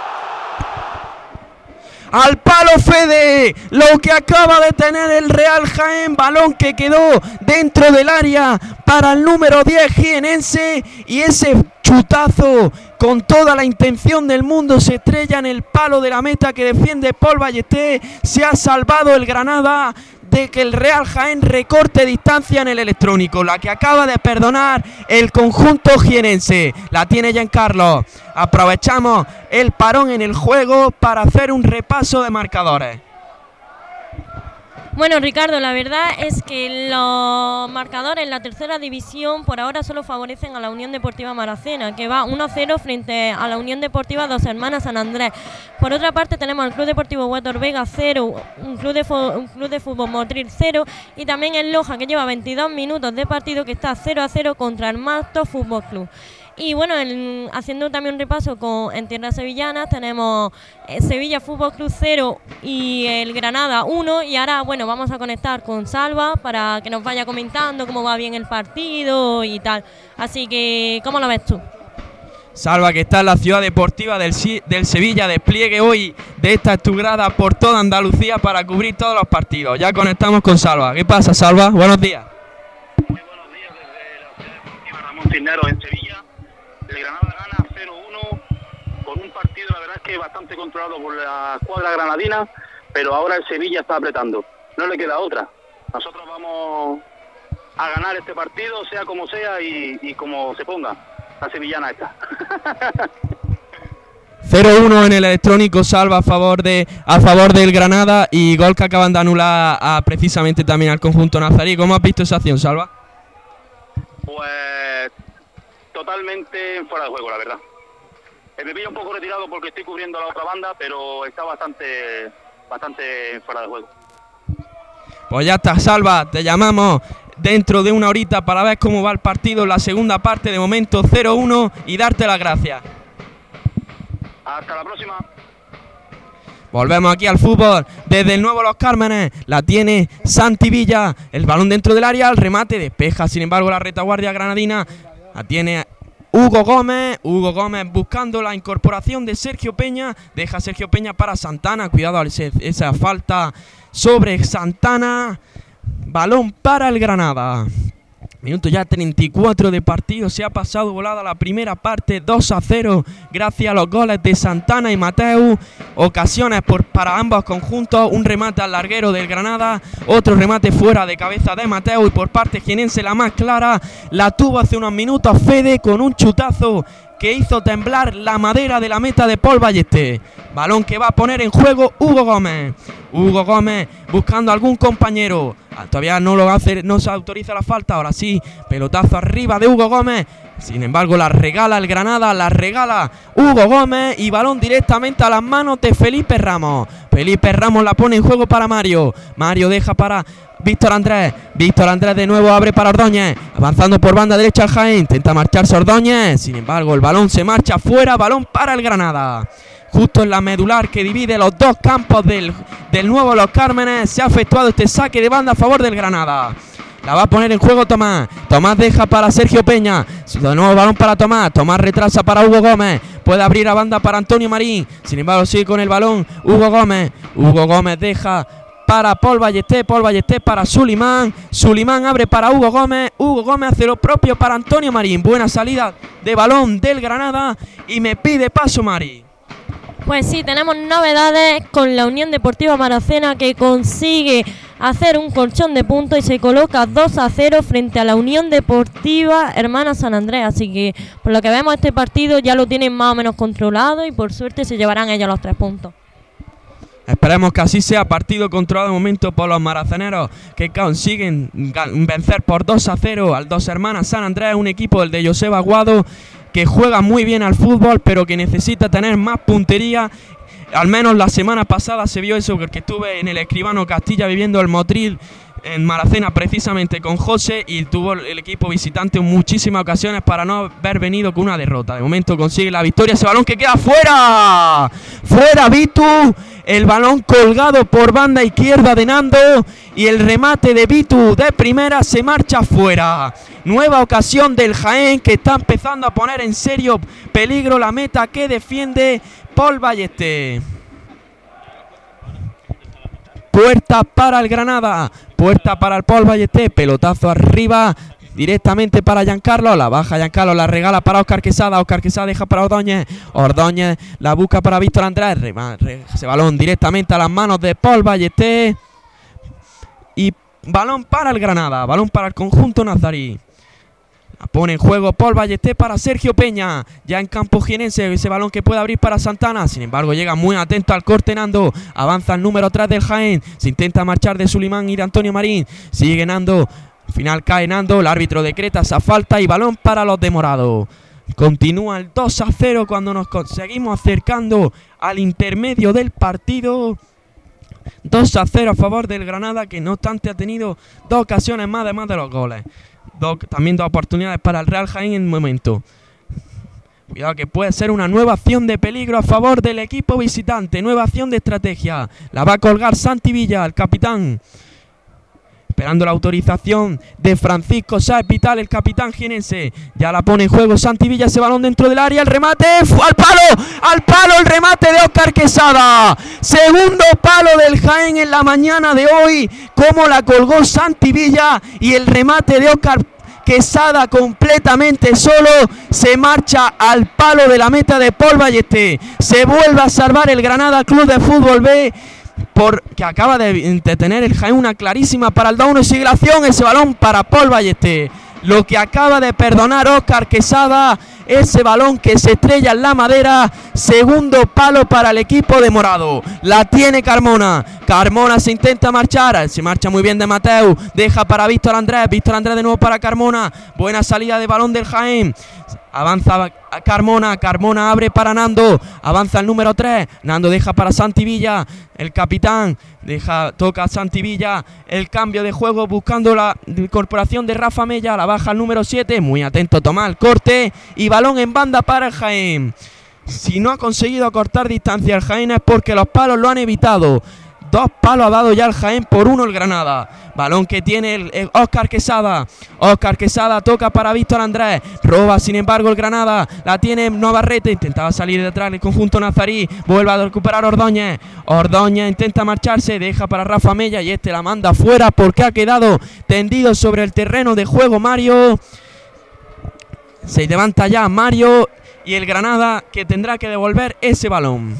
Al palo Fede, lo que acaba de tener el Real Jaén, balón que quedó dentro del área para el número 10 jienense y ese chutazo con toda la intención del mundo se estrella en el palo de la meta que defiende Paul Ballester. Se ha salvado el Granada de que el Real Jaén recorte distancia en el electrónico, la que acaba de perdonar el conjunto jienense. La tiene Giancarlo. Aprovechamos el parón en el juego para hacer un repaso de marcadores. Bueno, Ricardo, la verdad es que los marcadores en la tercera división por ahora solo favorecen a la Unión Deportiva Maracena, que va 1-0 frente a la Unión Deportiva Dos Hermanas San Andrés. Por otra parte tenemos al Club Deportivo Huetor Vega 0, un club de fútbol Motril 0 y también el Loja, que lleva 22 minutos de partido, que está 0-0 contra el Marto Fútbol Club. Y bueno, haciendo también un repaso en tierras sevillanas, tenemos Sevilla Fútbol Club 0 y el Granada 1. Y ahora, bueno, vamos a conectar con Salva para que nos vaya comentando cómo va bien el partido y tal. Así que, ¿cómo lo ves tú? Salva, que está en la ciudad deportiva del Sevilla, despliegue hoy de esta estugrada por toda Andalucía para cubrir todos los partidos. Ya conectamos con Salva. ¿Qué pasa, Salva? Buenos días. Muy buenos días desde la ciudad deportiva Ramón Cisneros en Sevilla. El Granada gana 0-1 con un partido, la verdad es que bastante controlado por la escuadra granadina, pero ahora el Sevilla está apretando. No le queda otra. Nosotros vamos a ganar este partido, sea como sea y como se ponga. La sevillana está. 0-1 en el electrónico, Salva, a favor del Granada, y gol que acaban de anular precisamente también al conjunto nazarí. ¿Cómo has visto esa acción, Salva? Pues totalmente fuera de juego, la verdad. Me pillo un poco retirado porque estoy cubriendo a la otra banda, pero está bastante fuera de juego. Pues ya está, Salva, te llamamos dentro de una horita para ver cómo va el partido en la segunda parte. De momento 0-1 y darte las gracias. Hasta la próxima. Volvemos aquí al fútbol desde el Nuevo Los Cármenes. La tiene Santi Villa, el balón dentro del área, el remate despeja sin embargo la retaguardia granadina. La tiene Hugo Gómez buscando la incorporación de Sergio Peña. Deja Sergio Peña para Santana. Cuidado esa falta sobre Santana. Balón para el Granada. Minuto ya 34 de partido, se ha pasado volada la primera parte, 2-0, gracias a los goles de Santana y Mateu. Ocasiones para ambos conjuntos, un remate al larguero del Granada, otro remate fuera de cabeza de Mateu, y por parte jienense la más clara la tuvo hace unos minutos Fede con un chutazo que hizo temblar la madera de la meta de Paul Ballester. Balón que va a poner en juego Hugo Gómez. Hugo Gómez buscando algún compañero. Todavía no lo hace, no se autoriza la falta. Ahora sí, pelotazo arriba de Hugo Gómez. Sin embargo, la regala el Granada, la regala Hugo Gómez y balón directamente a las manos de Felipe Ramos. Felipe Ramos la pone en juego para Mario. Mario deja para Víctor Andrés. Víctor Andrés de nuevo abre para Ordóñez. Avanzando por banda derecha al Jaén. Intenta marcharse Ordóñez. Sin embargo, el balón se marcha fuera. Balón para el Granada. Justo en la medular que divide los dos campos del nuevo Los Cármenes. Se ha efectuado este saque de banda a favor del Granada. La va a poner en juego Tomás. Tomás deja para Sergio Peña. De nuevo balón para Tomás. Tomás retrasa para Hugo Gómez. Puede abrir a banda para Antonio Marín. Sin embargo, sigue con el balón Hugo Gómez. Hugo Gómez deja para Paul Ballester. Paul Ballester para Sulimán. Sulimán abre para Hugo Gómez. Hugo Gómez hace lo propio para Antonio Marín. Buena salida de balón del Granada. Y me pide paso Mari. Pues sí, tenemos novedades con la Unión Deportiva Maracena, que consigue hacer un colchón de puntos y se coloca 2-0 frente a la Unión Deportiva Hermana San Andrés. Así que por lo que vemos, este partido ya lo tienen más o menos controlado y por suerte se llevarán ellos los 3 puntos. Esperemos que así sea. Partido controlado de momento por los maraceneros, que consiguen vencer por 2-0 al Dos Hermanas San Andrés, un equipo, el de Joseba Aguado, que juega muy bien al fútbol, pero que necesita tener más puntería. Al menos la semana pasada se vio eso, porque estuve en el Escribano Castilla viviendo el Motril en Maracena precisamente con José, y tuvo el equipo visitante muchísimas ocasiones para no haber venido con una derrota. De momento consigue la victoria. Ese balón que queda fuera. Fuera Vitu. El balón colgado por banda izquierda de Nando, y el remate de Vitu de primera se marcha fuera. Nueva ocasión del Jaén, que está empezando a poner en serio peligro la meta que defiende Paul Ballester. Puerta para el Granada, puerta para el Paul Ballester, pelotazo arriba directamente para Giancarlo, la baja Giancarlo, la regala para Óscar Quesada, Óscar Quesada deja para Ordóñez, Ordóñez la busca para Víctor Andrés, ese balón directamente a las manos de Paul Ballester y balón para el Granada, balón para el conjunto nazarí. La pone en juego Paul Ballester para Sergio Peña, ya en campo jienense, ese balón que puede abrir para Santana. Sin embargo, llega muy atento al corte Nando, avanza el número 3 del Jaén, se intenta marchar de Sulimán y de Antonio Marín, sigue Nando, al final cae Nando, el árbitro decreta esa falta y balón para los de morado. Continúa el 2-0 cuando nos seguimos acercando al intermedio del partido. 2-0 a favor del Granada, que no obstante ha tenido 2 ocasiones más además de los goles. También 2 oportunidades para el Real Jaén en el momento. Cuidado que puede ser una nueva acción de peligro a favor del equipo visitante. Nueva acción de estrategia. La va a colgar Santi Villa, el capitán. Esperando la autorización de Francisco Sáez Vital, el capitán jienense. Ya la pone en juego Santi Villa, ese balón dentro del área. El remate, al palo el remate de Óscar Quesada. Segundo palo del Jaén en la mañana de hoy. Cómo la colgó Santi Villa, y el remate de Óscar Quesada completamente solo se marcha al palo de la meta de Paul Ballester. Se vuelve a salvar el Granada Club de Fútbol B, porque acaba de tener el Jaén una clarísima para el 2-1 y sigue la acción. Ese balón para Paul Ballester. Lo que acaba de perdonar Óscar Quesada, ese balón que se estrella en la madera. Segundo palo para el equipo de morado. La tiene Carmona. Carmona se intenta marchar. Se marcha muy bien de Mateu. Deja para Víctor Andrés. Víctor Andrés de nuevo para Carmona. Buena salida de balón del Jaén. Avanza a Carmona. Carmona abre para Nando. Avanza el número 3. Nando deja para Santi Villa, el capitán. Toca a Santi Villa. El cambio de juego buscando la incorporación de Rafa Mella. La baja el número 7. Muy atento Tomás, el corte. Y balón en banda para el Jaén. Si no ha conseguido acortar distancia el Jaén es porque los palos lo han evitado. 2 palos ha dado ya el Jaén por 1 el Granada. Balón que tiene el Óscar Quesada. Óscar Quesada toca para Víctor Andrés. Roba, sin embargo, el Granada. La tiene Navarrete. Intentaba salir detrás el conjunto nazarí. Vuelve a recuperar Ordóñez. Ordóñez intenta marcharse. Deja para Rafa Mella y la manda fuera porque ha quedado tendido sobre el terreno de juego Mario. Se levanta ya Mario y el Granada que tendrá que devolver ese balón.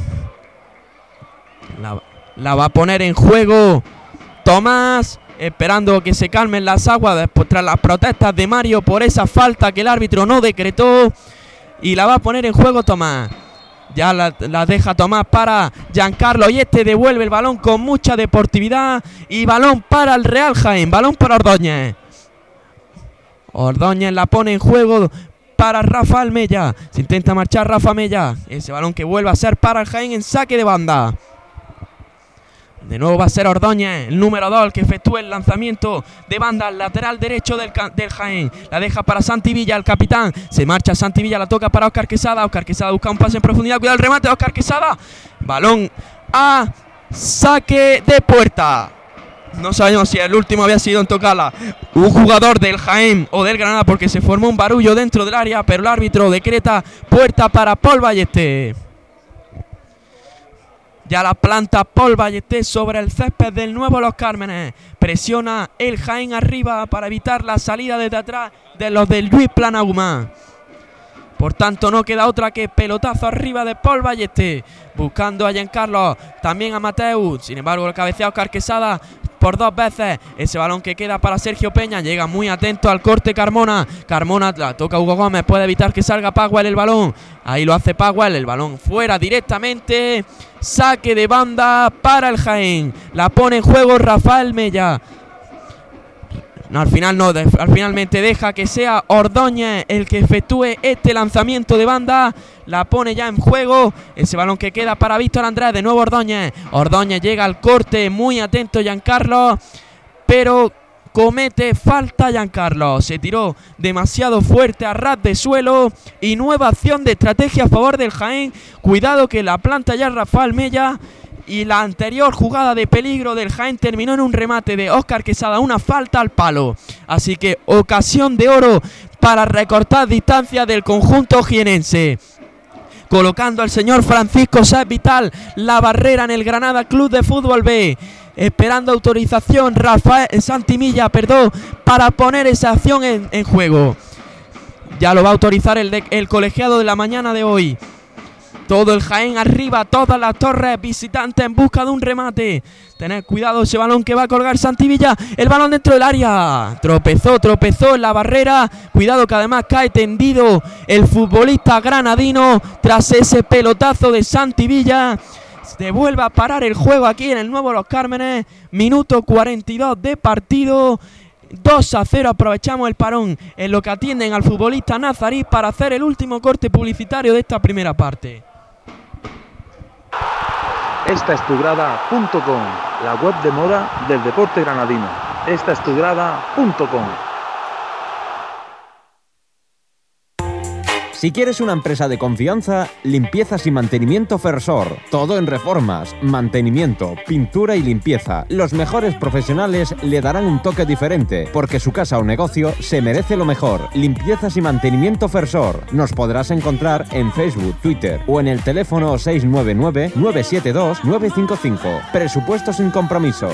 La va a poner en juego Tomás, esperando que se calmen las aguas después, tras las protestas de Mario por esa falta que el árbitro no decretó. Y la va a poner en juego Tomás. Ya la deja Tomás para Giancarlo y devuelve el balón con mucha deportividad. Y balón para el Real Jaén, balón para Ordóñez. Ordóñez la pone en juego para Rafael Mella. Se intenta marchar Rafa Mella. Ese balón que vuelve a ser para el Jaén en saque de banda. De nuevo va a ser Ordóñez, el número 2, el que efectúa el lanzamiento de banda al lateral derecho del Jaén. La deja para Santi Villa, el capitán. Se marcha Santi Villa, la toca para Óscar Quesada. Óscar Quesada busca un pase en profundidad. Cuidado el remate de Óscar Quesada. Balón a saque de puerta. No sabemos si el último había sido en tocarla un jugador del Jaén o del Granada, porque se formó un barullo dentro del área, pero el árbitro decreta puerta para Paul Ballester. Ya la planta Paul Ballester sobre el césped del Nuevo Los Cármenes. Presiona el Jaén arriba para evitar la salida desde atrás de los del Lluís Planagumá. Por tanto, no queda otra que pelotazo arriba de Paul Ballester. Buscando a Giancarlo, también a Mateu. Sin embargo, el cabecea Óscar Quesada por 2 veces. Ese balón que queda para Sergio Peña. Llega muy atento al corte Carmona. Carmona la toca Hugo Gómez. Puede evitar que salga Powell el balón. Ahí lo hace Powell. El balón fuera directamente. Saque de banda para el Jaén. La pone en juego Rafael Mella. No, finalmente deja que sea Ordóñez el que efectúe este lanzamiento de banda. La pone ya en juego. Ese balón que queda para Víctor Andrés. De nuevo Ordóñez. Ordóñez llega al corte. Muy atento Giancarlo. Pero comete falta Giancarlo. Se tiró demasiado fuerte a ras de suelo. Y nueva acción de estrategia a favor del Jaén. Cuidado que la planta ya Rafael Mella. Y la anterior jugada de peligro del Jaén terminó en un remate de Óscar Quesada, una falta al palo. Así que ocasión de oro para recortar distancia del conjunto jienense. Colocando al señor Francisco Sáez Vital la barrera en el Granada Club de Fútbol B. Esperando autorización Santi Villa, para poner esa acción en juego. Ya lo va a autorizar el colegiado de la mañana de hoy. Todo el Jaén arriba, todas las torres visitantes en busca de un remate. Tened cuidado ese balón que va a colgar Santi Villa. El balón dentro del área. Tropezó en la barrera. Cuidado que además cae tendido el futbolista granadino tras ese pelotazo de Santi Villa. Se vuelve a parar el juego aquí en el Nuevo Los Cármenes. Minuto 42 de partido. 2-0, aprovechamos el parón en lo que atienden al futbolista nazarí para hacer el último corte publicitario de esta primera parte. Esta es tugrada.com, la web de moda del deporte granadino. Esta es tugrada.com. Si quieres una empresa de confianza, limpiezas y mantenimiento Fersor. Todo en reformas, mantenimiento, pintura y limpieza. Los mejores profesionales le darán un toque diferente, porque su casa o negocio se merece lo mejor. Limpiezas y mantenimiento Fersor. Nos podrás encontrar en Facebook, Twitter o en el teléfono 699-972-955. Presupuesto sin compromiso.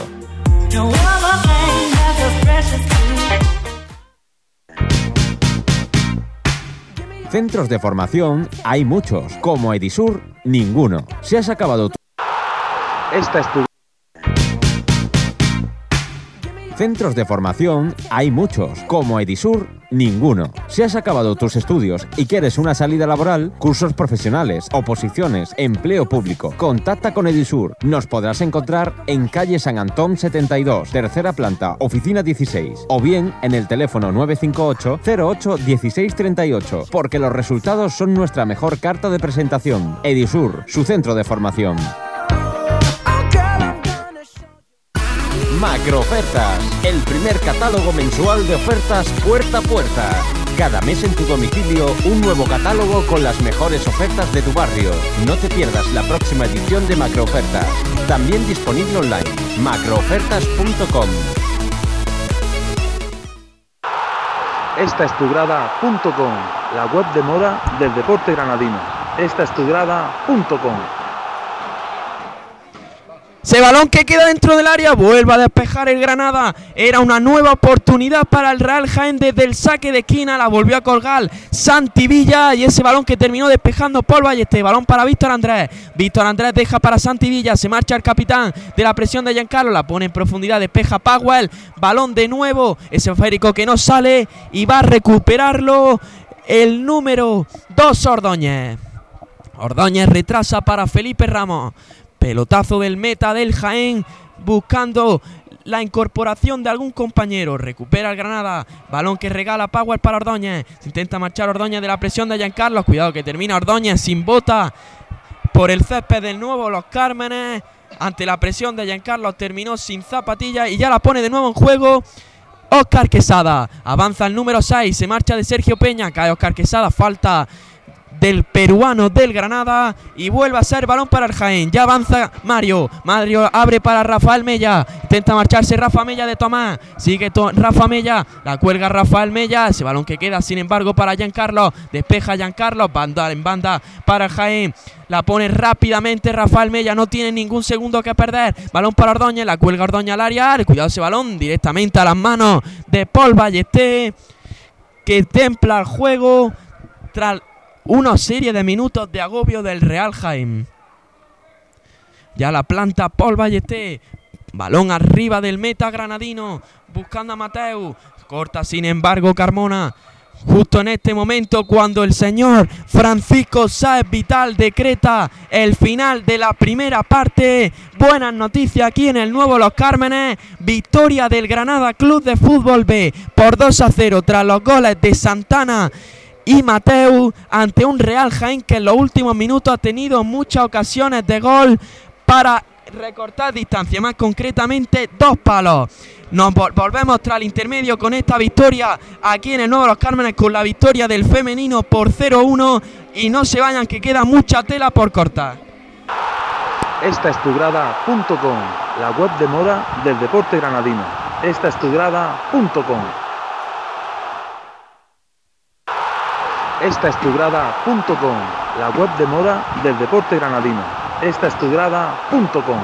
Centros de formación hay muchos, como Edisur, ninguno. Si has acabado tu... Esta es tu... Centros de formación hay muchos, como Edisur, ninguno. Si has acabado tus estudios y quieres una salida laboral, cursos profesionales, oposiciones, empleo público, contacta con Edisur. Nos podrás encontrar en calle San Antón 72, tercera planta, oficina 16, o bien en el teléfono 958 08 16 38, porque los resultados son nuestra mejor carta de presentación. Edisur, su centro de formación. Macroofertas, el primer catálogo mensual de ofertas puerta a puerta. Cada mes en tu domicilio, un nuevo catálogo con las mejores ofertas de tu barrio. No te pierdas la próxima edición de Macroofertas. También disponible online, macroofertas.com. Estaestugrada.com, la web de moda del deporte granadino. Estaestugrada.com. Ese balón que queda dentro del área, vuelve a despejar el Granada. Era una nueva oportunidad para el Real Jaén desde el saque de esquina. La volvió a colgar Santi Villa y ese balón que terminó despejando Paul Ballester. Balón para Víctor Andrés. Víctor Andrés deja para Santi Villa. Se marcha el capitán de la presión de Giancarlo. La pone en profundidad, despeja Powell. Balón de nuevo, ese esférico que no sale y va a recuperarlo el número 2 Ordóñez. Ordóñez retrasa para Felipe Ramos. Pelotazo del meta del Jaén, buscando la incorporación de algún compañero. Recupera el Granada, balón que regala Powell para Ordóñez. Se intenta marchar Ordóñez de la presión de Giancarlo. Cuidado que termina Ordóñez sin bota por el césped del nuevo Los Cármenes. Ante la presión de Giancarlo terminó sin zapatilla y ya la pone de nuevo en juego Óscar Quesada. Avanza el número 6, se marcha de Sergio Peña. Cae Óscar Quesada, falta del peruano del Granada y vuelve a ser balón para el Jaén. Ya avanza Mario abre para Rafael Mella, intenta marcharse Rafa Mella de Tomás, sigue Rafa Mella, la cuelga Rafael Mella, ese balón que queda sin embargo para Giancarlo, despeja Giancarlo, banda en banda para el Jaén, la pone rápidamente Rafael Mella, no tiene ningún segundo que perder, balón para Ordóñez, la cuelga Ordóñez al área, cuidado ese balón directamente a las manos de Paul Ballester, que templa el juego tras una serie de minutos de agobio del Real Jaén. Ya la planta Paul Ballester. Balón arriba del meta granadino. Buscando a Mateu. Corta sin embargo Carmona. Justo en este momento cuando el señor Francisco Sáez Vital decreta el final de la primera parte. Buenas noticias aquí en el nuevo Los Cármenes. Victoria del Granada Club de Fútbol B por 2-0 tras los goles de Santana y Mateu ante un Real Jaén que en los últimos minutos ha tenido muchas ocasiones de gol para recortar distancia, más concretamente 2 palos. Nos volvemos tras el intermedio con esta victoria aquí en el nuevo Los Cármenes, con la victoria del femenino por 0-1 y no se vayan que queda mucha tela por cortar. Estaestugrada.com, la web de moda del deporte granadino. Estaestugrada.com. Estaestugrada.com, la web de moda del deporte granadino. Estaestugrada.com.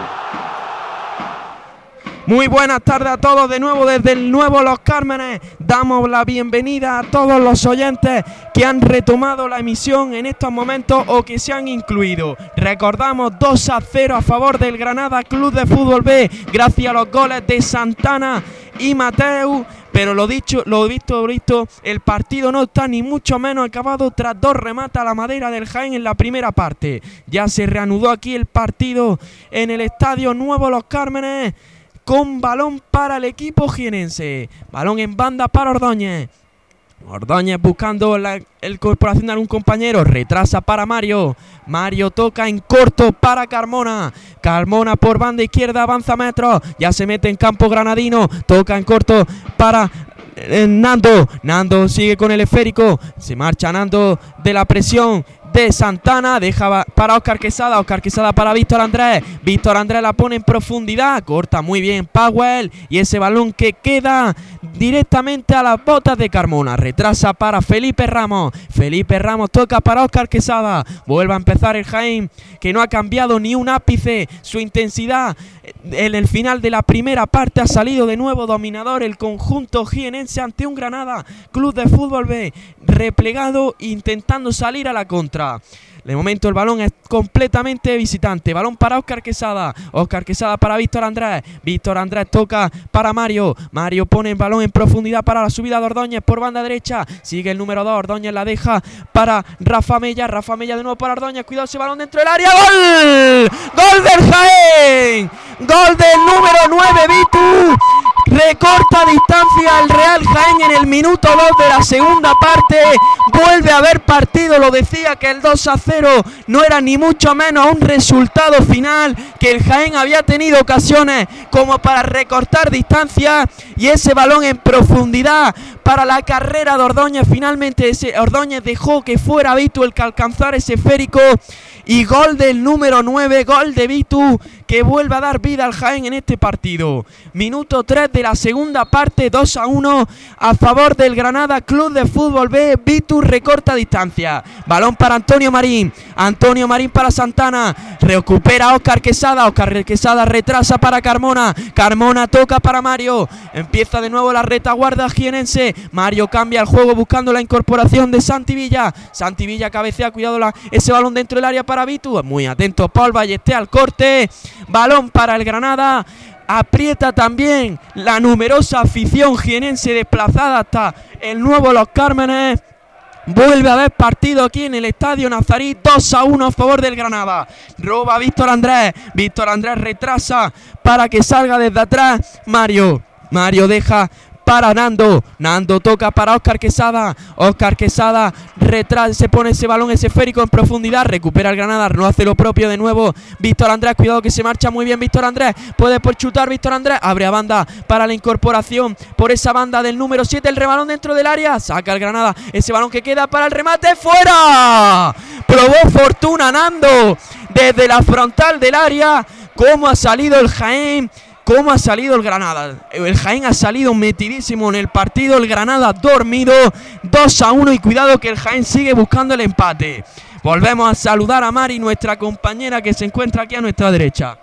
Muy buenas tardes a todos de nuevo desde el nuevo Los Cármenes. Damos la bienvenida a todos los oyentes que han retomado la emisión en estos momentos o que se han incluido. Recordamos 2-0 a favor del Granada Club de Fútbol B gracias a los goles de Santana y Mateu. Pero lo visto, el partido no está ni mucho menos acabado tras 2 remates a la madera del Jaén en la primera parte. Ya se reanudó aquí el partido en el estadio Nuevo Los Cármenes con balón para el equipo jienense. Balón en banda para Ordóñez. Ordóñez buscando la incorporación de algún compañero. Retrasa para Mario. Mario toca en corto para Carmona. Carmona por banda izquierda, avanza metros. Ya se mete en campo granadino. Toca en corto para Nando. Nando sigue con el esférico. Se marcha Nando de la presión de Santana, deja para Óscar Quesada para Víctor Andrés. Víctor Andrés la pone en profundidad, corta muy bien Powell y ese balón que queda directamente a las botas de Carmona. Retrasa para Felipe Ramos. Felipe Ramos toca para Óscar Quesada. Vuelve a empezar el Jaén, que no ha cambiado ni un ápice su intensidad. En el final de la primera parte ha salido de nuevo dominador el conjunto jienense ante un Granada Club de Fútbol B replegado, intentando salir a la contra. De momento el balón es completamente visitante. Balón para Óscar Quesada. Óscar Quesada para Víctor Andrés. Víctor Andrés toca para Mario. Mario pone el balón en profundidad para la subida de Ordóñez por banda derecha. Sigue el número 2. Ordóñez la deja para Rafa Mella. Rafa Mella de nuevo para Ordóñez. Cuidado ese balón dentro del área. ¡Gol! ¡Gol del Jaén! ¡Gol del número 9, Vitu! recorta distancia el Real Jaén en el minuto 2 de la segunda parte, vuelve a haber partido. Lo decía que el 2-0 no era ni mucho menos un resultado final, que el Jaén había tenido ocasiones como para recortar distancia, y ese balón en profundidad para la carrera de Ordóñez. Finalmente Ordóñez dejó que fuera Vitu el que alcanzara ese esférico, y gol del número 9, gol de Vitu, que vuelve a dar vida al Jaén en este partido. Minuto 3 de la segunda parte, 2-1 a favor del Granada Club de Fútbol B. Vitu recorta distancia. Balón para Antonio Marín para Santana, recupera Óscar Quesada, Óscar Quesada retrasa para Carmona toca para Mario, empieza de nuevo la retaguardia jienense. Mario cambia el juego buscando la incorporación de Santi Villa cabecea, cuidado ese balón dentro del área para Vitu, muy atento Paul Ballester al corte, balón para el Granada. Aprieta también la numerosa afición jienense desplazada hasta el nuevo Los Cármenes. Vuelve a haber partido aquí en el Estadio Nazarí, 2-1 a favor del Granada. Roba Víctor Andrés retrasa para que salga desde atrás Mario deja para Nando toca para Óscar Quesada retrasa, se pone ese balón, ese esférico en profundidad, recupera el Granada, no hace lo propio de nuevo Víctor Andrés, cuidado que se marcha muy bien Víctor Andrés, puede por chutar Víctor Andrés, abre a banda para la incorporación por esa banda del número 7, el rebalón dentro del área, saca el Granada, ese balón que queda para el remate, ¡fuera! Probó fortuna Nando desde la frontal del área. ¿Cómo ha salido el Jaén? ¿Cómo ha salido el Granada? El Jaén ha salido metidísimo en el partido, el Granada dormido, 2-1, y cuidado que el Jaén sigue buscando el empate. Volvemos a saludar a Mari, nuestra compañera que se encuentra aquí a nuestra derecha.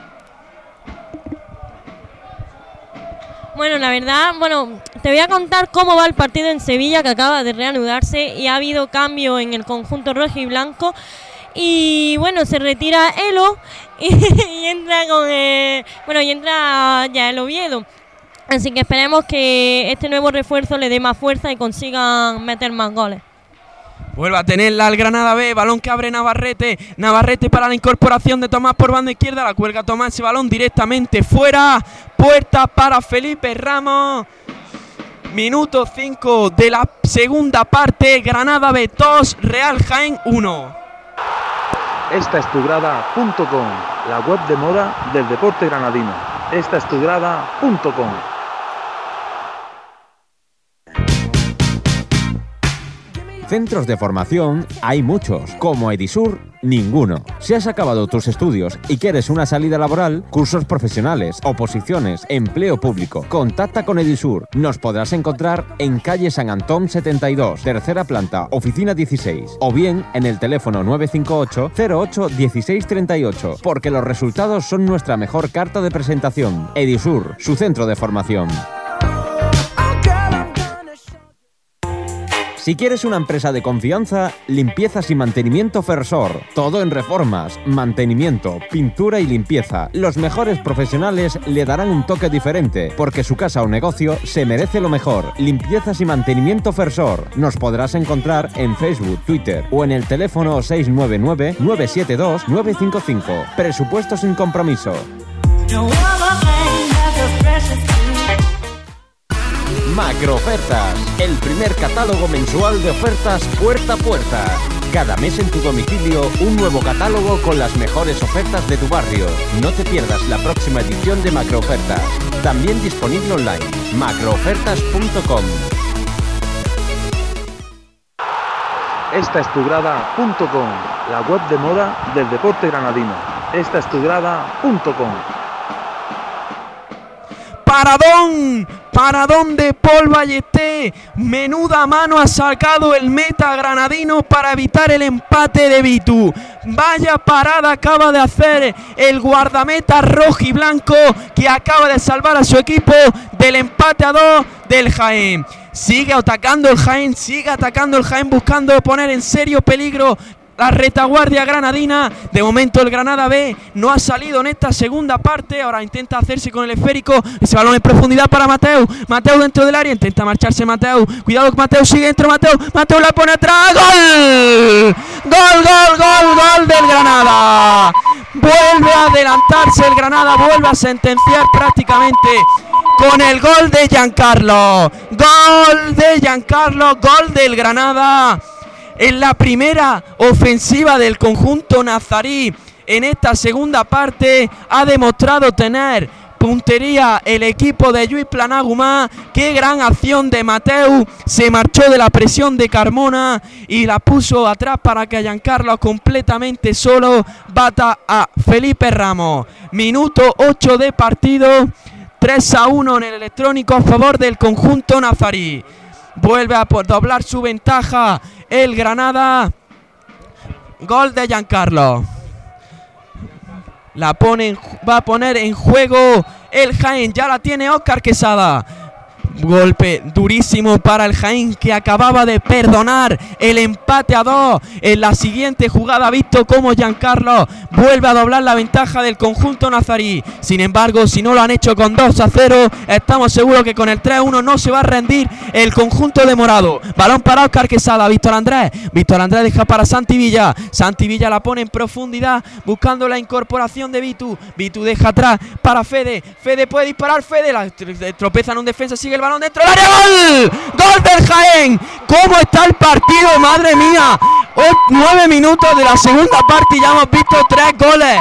Bueno, la verdad, te voy a contar cómo va el partido en Sevilla, que acaba de reanudarse y ha habido cambio en el conjunto rojo y blanco. Y bueno, se retira Elo y entra ya el Oviedo. Así que esperemos que este nuevo refuerzo le dé más fuerza y consigan meter más goles. Vuelve a tenerla el Granada B, balón que abre Navarrete para la incorporación de Tomás por banda izquierda, la cuelga Tomás, ese balón directamente fuera, puerta para Felipe Ramos. Minuto 5 de la segunda parte, Granada B 2, Real Jaén 1. Esta es tugrada.com, la web de moda del deporte granadino. Esta es tugrada.com. Centros de formación hay muchos, como Edisur, ninguno. Si has acabado tus estudios y quieres una salida laboral, cursos profesionales, oposiciones, empleo público, contacta con Edisur. Nos podrás encontrar en calle San Antón 72, tercera planta, oficina 16, o bien en el teléfono 958 08 16 38, porque los resultados son nuestra mejor carta de presentación. Edisur, su centro de formación. Si quieres una empresa de confianza, limpiezas y mantenimiento Fersor. Todo en reformas, mantenimiento, pintura y limpieza. Los mejores profesionales le darán un toque diferente, porque su casa o negocio se merece lo mejor. Limpiezas y mantenimiento Fersor. Nos podrás encontrar en Facebook, Twitter o en el teléfono 699-972-955. Presupuesto sin compromiso. Macroofertas, el primer catálogo mensual de ofertas puerta a puerta. Cada mes en tu domicilio, un nuevo catálogo con las mejores ofertas de tu barrio. No te pierdas la próxima edición de Macroofertas. También disponible online, macroofertas.com. Esta es tugrada.com, la web de moda del deporte granadino. Esta es tugrada.com. Paradón de Paul Ballester, menuda mano ha sacado el meta granadino para evitar el empate de Vitu. Vaya parada acaba de hacer el guardameta rojo y blanco, que acaba de salvar a su equipo del empate a 2 del Jaén. Sigue atacando el Jaén buscando poner en serio peligro la retaguardia granadina. De momento el Granada B no ha salido en esta segunda parte. Ahora intenta hacerse con el esférico. Ese balón en profundidad para Mateu dentro del área. Intenta marcharse Mateu. Cuidado que Mateu sigue dentro. Mateu la pone atrás. ¡Gol! ¡Gol del Granada! vuelve a adelantarse el Granada, vuelve a sentenciar prácticamente con el gol de Giancarlo. Gol de Giancarlo, gol del Granada en la primera ofensiva del conjunto nazarí. En esta segunda parte ha demostrado tener puntería el equipo de Lluís Planagumá. Qué gran acción de Mateu, se marchó de la presión de Carmona y la puso atrás para que Giancarlo completamente solo bata a Felipe Ramos. Minuto 8 de partido, 3-1 en el electrónico a favor del conjunto nazarí. Vuelve a doblar su ventaja el Granada. Gol de Giancarlo. Va a poner en juego el Jaén. Ya la tiene Óscar Quesada. Golpe durísimo para el Jaén, que acababa de perdonar el empate a 2 en la siguiente jugada. Visto como Giancarlo vuelve a doblar la ventaja del conjunto nazarí. Sin embargo, si no lo han hecho con 2-0, estamos seguros que con el 3-1 no se va a rendir el conjunto de morado. Balón para Óscar Quesada. Víctor Andrés deja para Santi Villa. Santi Villa la pone en profundidad buscando la incorporación de Vitu. Vitu deja atrás para Fede. Fede puede disparar. Fede tropeza en un defensa. Sigue el balón dentro del área. ¡Gol! ¡Gol del Jaén! ¿Cómo está el partido? ¡Madre mía! 9 minutos de la segunda parte y ya hemos visto 3 goles.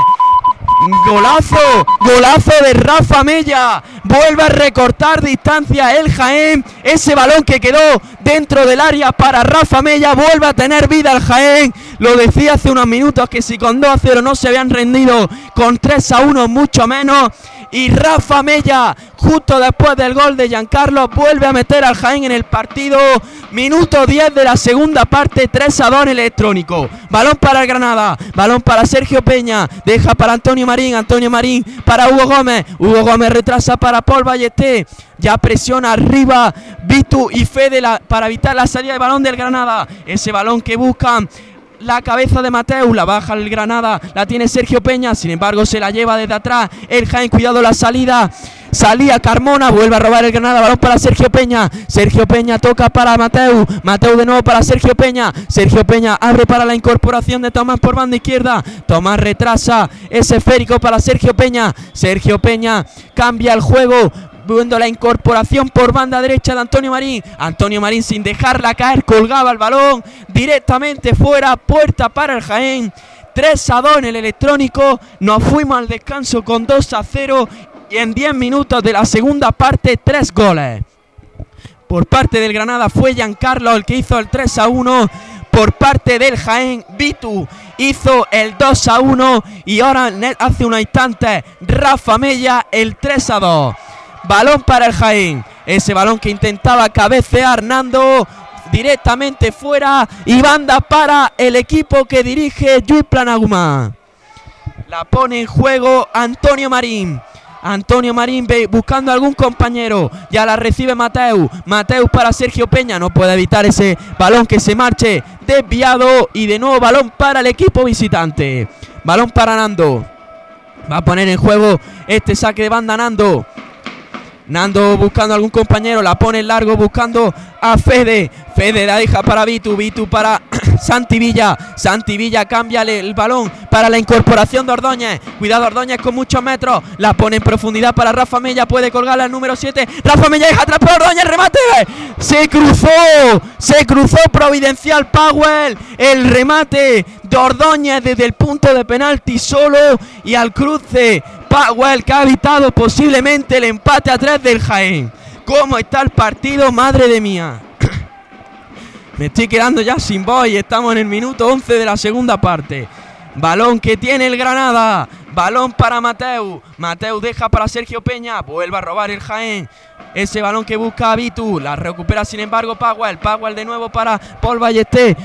Golazo de Rafa Mella. Vuelve a recortar distancia el Jaén. Ese balón que quedó dentro del área para Rafa Mella. Vuelve a tener vida el Jaén. Lo decía hace unos minutos que si con 2-0 no se habían rendido, con 3-1 mucho menos. Y Rafa Mella, justo después del gol de Giancarlo, vuelve a meter al Jaén en el partido. Minuto 10 de la segunda parte, 3-2 en el electrónico. Balón para el Granada, balón para Sergio Peña, deja para Antonio Marín para Hugo Gómez retrasa para Paul Ballesté. Ya presiona arriba Vitu y Fede para evitar la salida de balón del Granada. Ese balón que buscan la cabeza de Mateu, la baja el Granada, la tiene Sergio Peña, sin embargo se la lleva desde atrás el Jaén. Cuidado la salida, salía Carmona, vuelve a robar el Granada, balón para Sergio Peña toca para Mateu de nuevo para Sergio Peña abre para la incorporación de Tomás por banda izquierda. Tomás retrasa ese esférico para Sergio Peña cambia el juego, viendo la incorporación por banda derecha de Antonio Marín sin dejarla caer, colgaba el balón directamente fuera, puerta para el Jaén. 3-2 en el electrónico, nos fuimos al descanso con 2-0 y en 10 minutos de la segunda parte 3 goles. Por parte del Granada fue Giancarlo el que hizo el 3-1, por parte del Jaén Vitu hizo el 2-1 y ahora hace unos instantes Rafa Mella el 3-2. Balón para el Jaén, ese balón que intentaba cabecear Nando directamente fuera y banda para el equipo que dirige Lluís Planagumá. La pone en juego Antonio Marín buscando algún compañero, ya la recibe Mateu para Sergio Peña, no puede evitar ese balón que se marche desviado y de nuevo balón para el equipo visitante. Balón para Nando, va a poner en juego este saque de banda Nando buscando algún compañero, la pone en largo buscando a Fede la deja para Vitu para Santi Villa cambia el balón para la incorporación de Ordóñez. Cuidado Ordóñez con muchos metros, la pone en profundidad para Rafa Mella, puede colgarla al número 7. Rafa Mella deja atrás para Ordóñez, remate. Se cruzó Providencial Powell, el remate de Ordóñez desde el punto de penalti solo y al cruce Powell, que ha evitado posiblemente el empate a 3 del Jaén. ¿Cómo está el partido? Madre de mía. Me estoy quedando ya sin voz y estamos en el minuto 11 de la segunda parte. Balón que tiene el Granada. Balón para Mateu deja para Sergio Peña. Vuelve a robar el Jaén. Ese balón que busca a Vitu. La recupera sin embargo Powell de nuevo para Paul Ballesté.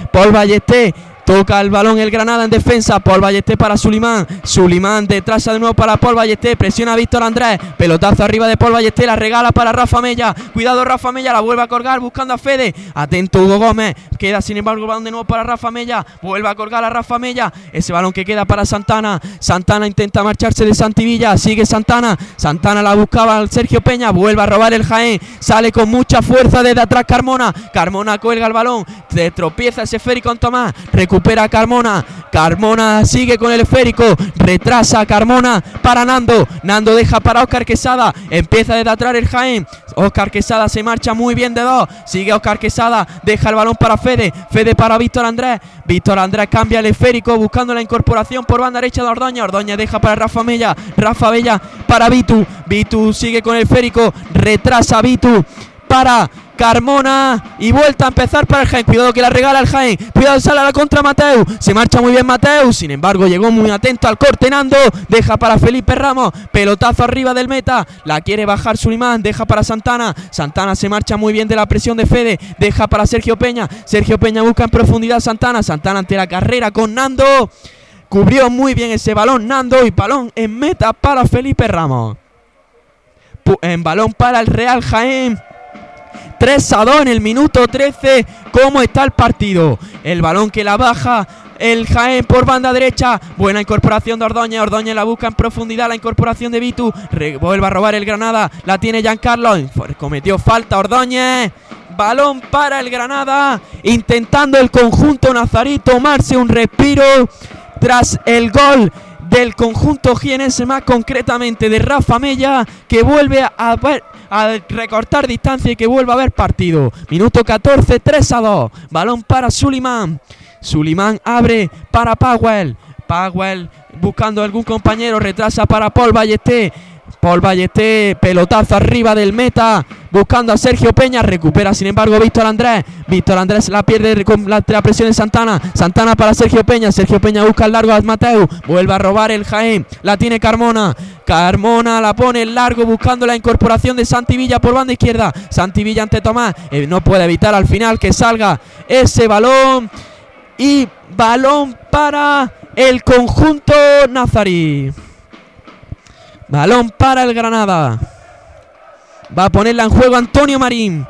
Toca el balón el Granada en defensa. Paul Ballesté para Sulimán detrás de nuevo para Paul Ballesté. Presiona a Víctor Andrés. Pelotazo arriba de Paul Ballesté. La regala para Rafa Mella. Cuidado Rafa Mella. La vuelve a colgar buscando a Fede. Atento Hugo Gómez. Queda sin embargo el balón de nuevo para Rafa Mella. Vuelve a colgar a Rafa Mella. Ese balón que queda para Santana. Santana intenta marcharse de Santi Villa. Sigue Santana. La buscaba Sergio Peña. Vuelve a robar el Jaén. Sale con mucha fuerza desde atrás Carmona. Cuelga el balón. Se tropieza ese Ferry con Tomás. Recupera recupera Carmona. Carmona sigue con el esférico, retrasa a Carmona para Nando. Nando deja para Óscar Quesada, empieza desde atrás el Jaén. Óscar Quesada se marcha muy bien de dos, sigue Óscar Quesada, deja el balón para Fede. Fede para Víctor Andrés. Víctor Andrés cambia el esférico buscando la incorporación por banda derecha de Ordóñez. Ordóñez deja para Rafa Mella. Rafa Mella para Vitu. Vitu sigue con el esférico, retrasa Vitu para Carmona y vuelta a empezar para el Jaén. Cuidado que la regala el Jaén. Cuidado, sale a la contra Mateu. Se marcha muy bien Mateu. Sin embargo, llegó muy atento al corte Nando. Deja para Felipe Ramos. Pelotazo arriba del meta. La quiere bajar Sulimán. Deja para Santana. Santana se marcha muy bien de la presión de Fede. Deja para Sergio Peña. Sergio Peña busca en profundidad Santana. Santana ante la carrera con Nando. Cubrió muy bien ese balón Nando. Y balón en meta para Felipe Ramos. En balón para el Real Jaén. 3-2 en el minuto 13. ¿Cómo está el partido? El balón que la baja el Jaén por banda derecha. Buena incorporación de Ordóñez. Ordóñez la busca en profundidad. La incorporación de Vitu. Vuelve a robar el Granada. La tiene Giancarlo. Cometió falta Ordóñez. Balón para el Granada. Intentando el conjunto nazarí tomarse un respiro tras el gol del conjunto jienense, más concretamente de Rafa Mella, que vuelve a recortar distancia y que vuelve a haber partido. Minuto 14, 3-2. Balón para Sulimán. Sulimán abre para Powell. Powell buscando algún compañero, retrasa para Paul Ballesté. Paul Ballesté, pelotazo arriba del meta, buscando a Sergio Peña, recupera sin embargo Víctor Andrés. Víctor Andrés la pierde con la presión de Santana. Santana para Sergio Peña. Sergio Peña busca el largo a Mateu. Vuelve a robar el Jaén. La tiene Carmona. Carmona la pone el largo buscando la incorporación de Santi Villa por banda izquierda. Santi Villa ante Tomás. No puede evitar al final que salga ese balón. Y balón para el conjunto nazarí. Balón para el Granada. Va a ponerla en juego Antonio Marín.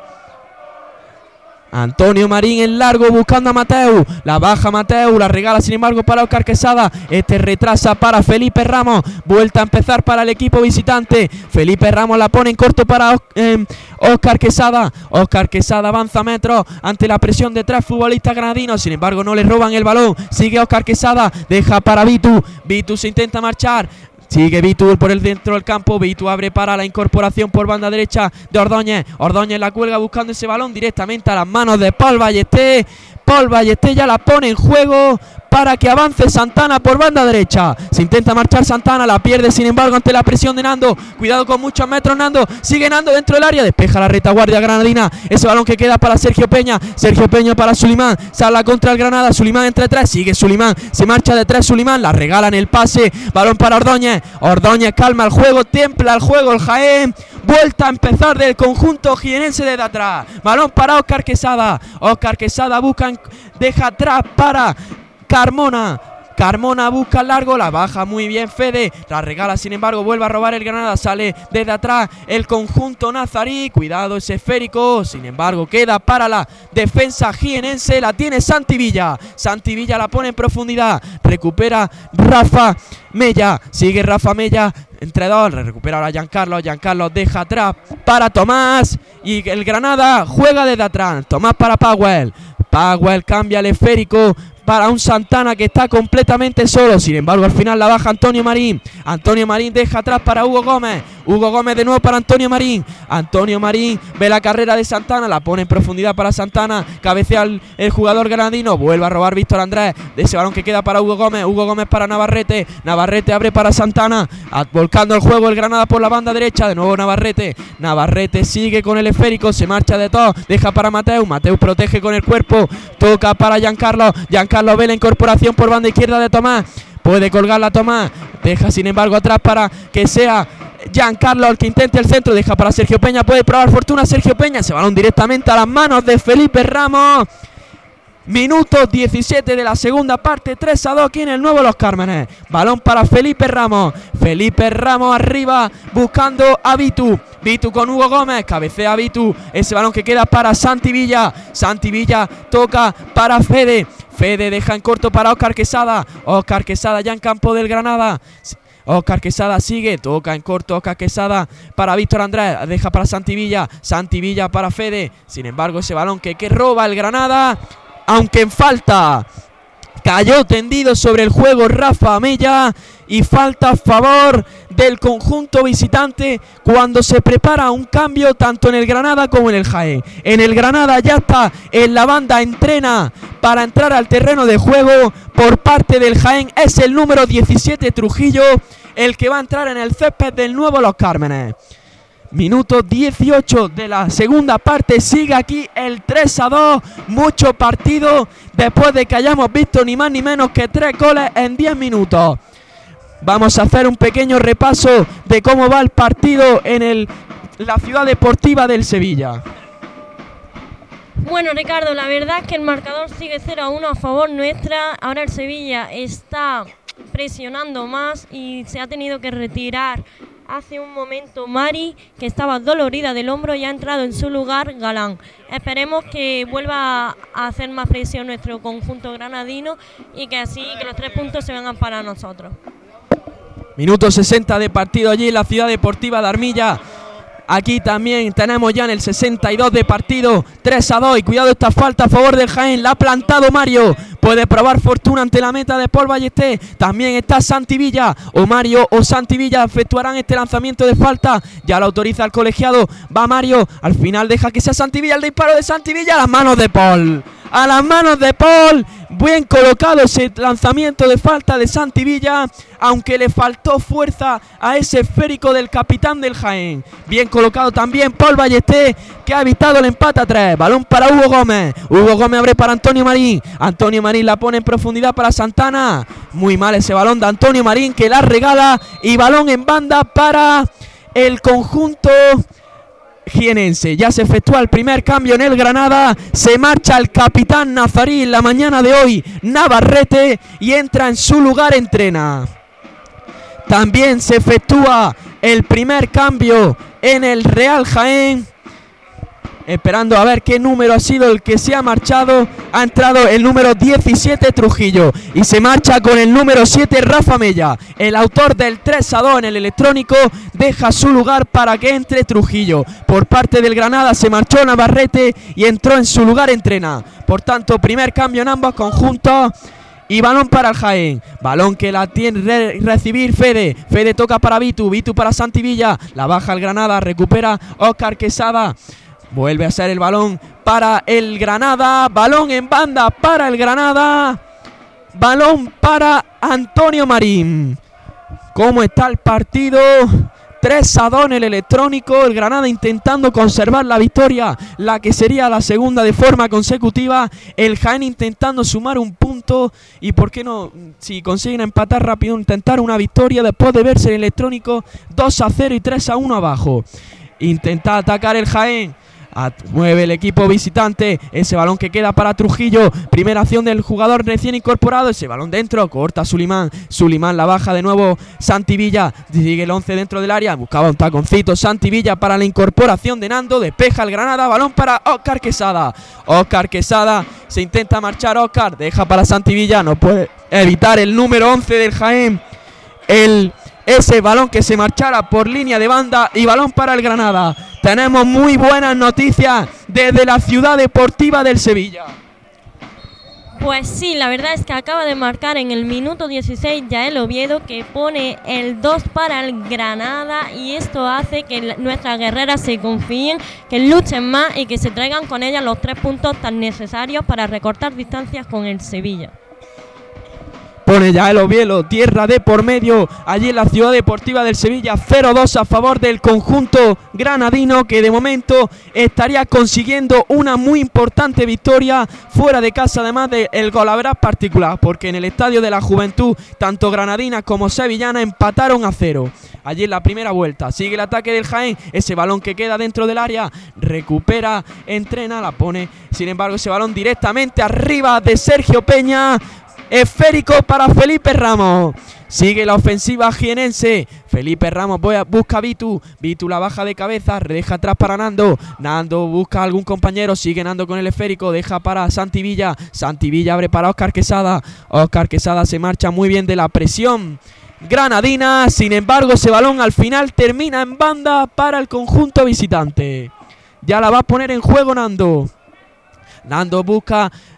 Antonio Marín en largo buscando a Mateu. La baja Mateu, la regala sin embargo para Óscar Quesada. Este retrasa para Felipe Ramos. Vuelta a empezar para el equipo visitante. Felipe Ramos la pone en corto para Óscar Quesada. Óscar Quesada avanza metros ante la presión de tres futbolistas granadinos. Sin embargo no le roban el balón. Sigue Óscar Quesada. Deja para Vitu. Vitu se intenta marchar. Sigue Vitu por el dentro del campo. Vitu abre para la incorporación por banda derecha de Ordóñez. Ordóñez la cuelga buscando ese balón directamente a las manos de Paul Ballesté. Paul Ballesté ya la pone en juego para que avance Santana por banda derecha. Se intenta marchar Santana, la pierde sin embargo ante la presión de Nando. Cuidado con muchos metros Nando. Sigue Nando dentro del área. Despeja la retaguardia granadina. Ese balón que queda para Sergio Peña. Sergio Peña para Sulimán. Sala contra el Granada. Sulimán entre tres. Sigue Sulimán. Se marcha de tres Sulimán. La regala en el pase. Balón para Ordóñez. Ordóñez calma el juego. Templa el juego el Jaén. Vuelta a empezar del conjunto jienense desde atrás. Balón para Óscar Quesada. Óscar Quesada busca, deja atrás para Carmona. Carmona busca el largo, la baja muy bien Fede, la regala sin embargo, vuelve a robar el Granada, sale desde atrás el conjunto nazarí, cuidado ese esférico, sin embargo queda para la defensa jienense, la tiene Santi Villa. Santi Villa la pone en profundidad, recupera Rafa Mella, sigue Rafa Mella entre dos, recupera ahora Giancarlo. Giancarlo deja atrás para Tomás y el Granada juega desde atrás. Tomás para Powell. Powell cambia el esférico para un Santana que está completamente solo. Sin embargo, al final la baja Antonio Marín. Antonio Marín deja atrás para Hugo Gómez. Hugo Gómez de nuevo para Antonio Marín. Antonio Marín ve la carrera de Santana, la pone en profundidad para Santana. Cabecea el jugador granadino. Vuelve a robar Víctor Andrés. De ese balón que queda para Hugo Gómez. Hugo Gómez para Navarrete. Navarrete abre para Santana. Volcando el juego el Granada por la banda derecha. De nuevo Navarrete. Navarrete sigue con el esférico. Se marcha de todo. Deja para Mateu. Mateu protege con el cuerpo. Toca para Giancarlo. Giancarlo ve la incorporación por banda izquierda de Tomás. Puede colgarla Tomás. Deja sin embargo atrás para que sea Giancarlo el que intente el centro. Deja para Sergio Peña. Puede probar fortuna Sergio Peña. Se balón directamente a las manos de Felipe Ramos. Minuto 17 de la segunda parte, 3-2 aquí en el Nuevo Los Cármenes. Balón para Felipe Ramos. Felipe Ramos arriba buscando a Vitu. Vitu con Hugo Gómez, cabecea Vitu. Ese balón que queda para Santi Villa. Santi Villa toca para Fede. Fede deja en corto para Óscar Quesada. Óscar Quesada ya en campo del Granada. Óscar Quesada sigue, toca en corto Óscar Quesada para Víctor Andrés, deja para Santi Villa. Santi Villa para Fede. Sin embargo ese balón que roba el Granada, aunque en falta. Cayó tendido sobre el juego Rafa Mella y falta a favor del conjunto visitante cuando se prepara un cambio tanto en el Granada como en el Jaén. En el Granada ya está en la banda, entrena para entrar al terreno de juego. Por parte del Jaén es el número 17 Trujillo el que va a entrar en el césped del nuevo Los Cármenes. Minuto 18 de la segunda parte, sigue aquí el 3-2, mucho partido después de que hayamos visto ni más ni menos que 3 goles en 10 minutos. Vamos a hacer un pequeño repaso de cómo va el partido en la Ciudad Deportiva del Sevilla. Bueno, Ricardo, la verdad es que el marcador sigue 0-1 a favor nuestra. Ahora el Sevilla está presionando más y se ha tenido que retirar hace un momento Mari, que estaba dolorida del hombro, y ha entrado en su lugar Galán. Esperemos que vuelva a hacer más presión nuestro conjunto granadino y que así que los 3 puntos se vengan para nosotros. Minuto 60 de partido allí en la Ciudad Deportiva de Armilla. Aquí también tenemos ya en el 62 de partido 3-2 y cuidado esta falta a favor del Jaén, la ha plantado Mario, puede probar fortuna ante la meta de Paul Ballester, también está Santi Villa, o Mario o Santi Villa efectuarán este lanzamiento de falta, ya lo autoriza el colegiado, va Mario, al final deja que sea Santi Villa, el disparo de Santi Villa a las manos de Paul. A las manos de Paul, bien colocado ese lanzamiento de falta de Santi Villa, aunque le faltó fuerza a ese esférico del capitán del Jaén. Bien colocado también Paul Ballester, que ha evitado el empate a 3. Balón para Hugo Gómez. Hugo Gómez abre para Antonio Marín. Antonio Marín la pone en profundidad para Santana. Muy mal ese balón de Antonio Marín, que la regala, y balón en banda para el conjunto jienense. Ya se efectúa el primer cambio en el Granada, se marcha el capitán nazarí en la mañana de hoy, Navarrete, y entra en su lugar Entrena. También se efectúa el primer cambio en el Real Jaén, esperando a ver qué número ha sido el que se ha marchado. Ha entrado el número 17 Trujillo y se marcha con el número 7 Rafa Mella. El autor del 3-2 en el electrónico deja su lugar para que entre Trujillo. Por parte del Granada se marchó Navarrete y entró en su lugar Entrena. Por tanto, primer cambio en ambos conjuntos. Y balón para el Jaén, balón que la tiene recibir Fede. Fede toca para Vitu, Vitu para Santi Villa, la baja el Granada, recupera Óscar Quesada. Vuelve a ser el balón para el Granada, balón en banda para el Granada, balón para Antonio Marín. ¿Cómo está el partido? 3-2 en el electrónico, el Granada intentando conservar la victoria, la que sería la segunda de forma consecutiva, el Jaén intentando sumar un punto y por qué no, si consiguen empatar rápido, intentar una victoria después de verse el electrónico 2-0 y 3-1 abajo. Intenta atacar el Jaén. Mueve el equipo visitante, ese balón que queda para Trujillo, primera acción del jugador recién incorporado, ese balón dentro, corta Sulimán, la baja de nuevo Santi Villa, sigue el 11 dentro del área, buscaba un taconcito Santi Villa para la incorporación de Nando, despeja el Granada, balón para Óscar Quesada, se intenta marchar Óscar, deja para Santi Villa, no puede evitar el número 11 del Jaén, ese balón que se marchara por línea de banda y balón para el Granada. Tenemos muy buenas noticias desde la Ciudad Deportiva del Sevilla. Pues sí, la verdad es que acaba de marcar en el minuto 16 Yael Oviedo, que pone el 2 para el Granada, y esto hace que nuestras guerreras se confíen, que luchen más y que se traigan con ellas los 3 puntos tan necesarios para recortar distancias con el Sevilla. Pone ya el Oviedo, tierra de por medio, allí en la Ciudad Deportiva del Sevilla, 0-2 a favor del conjunto granadino, que de momento estaría consiguiendo una muy importante victoria fuera de casa, además del golaveraje particular, porque en el Estadio de la Juventud, tanto granadinas como sevillanas empataron a 0. Allí en la primera vuelta, sigue el ataque del Jaén, ese balón que queda dentro del área, recupera, Entrena, la pone, sin embargo ese balón directamente arriba de Sergio Peña, esférico para Felipe Ramos. Sigue la ofensiva jienense. Felipe Ramos busca a Vitu. Vitu la baja de cabeza, deja atrás para Nando. Nando busca a algún compañero, sigue Nando con el esférico, deja para Santi Villa. Santi Villa abre para Óscar Quesada. Óscar Quesada se marcha muy bien de la presión granadina. Sin embargo, ese balón al final termina en banda para el conjunto visitante. Ya la va a poner en juego Nando. Nando busca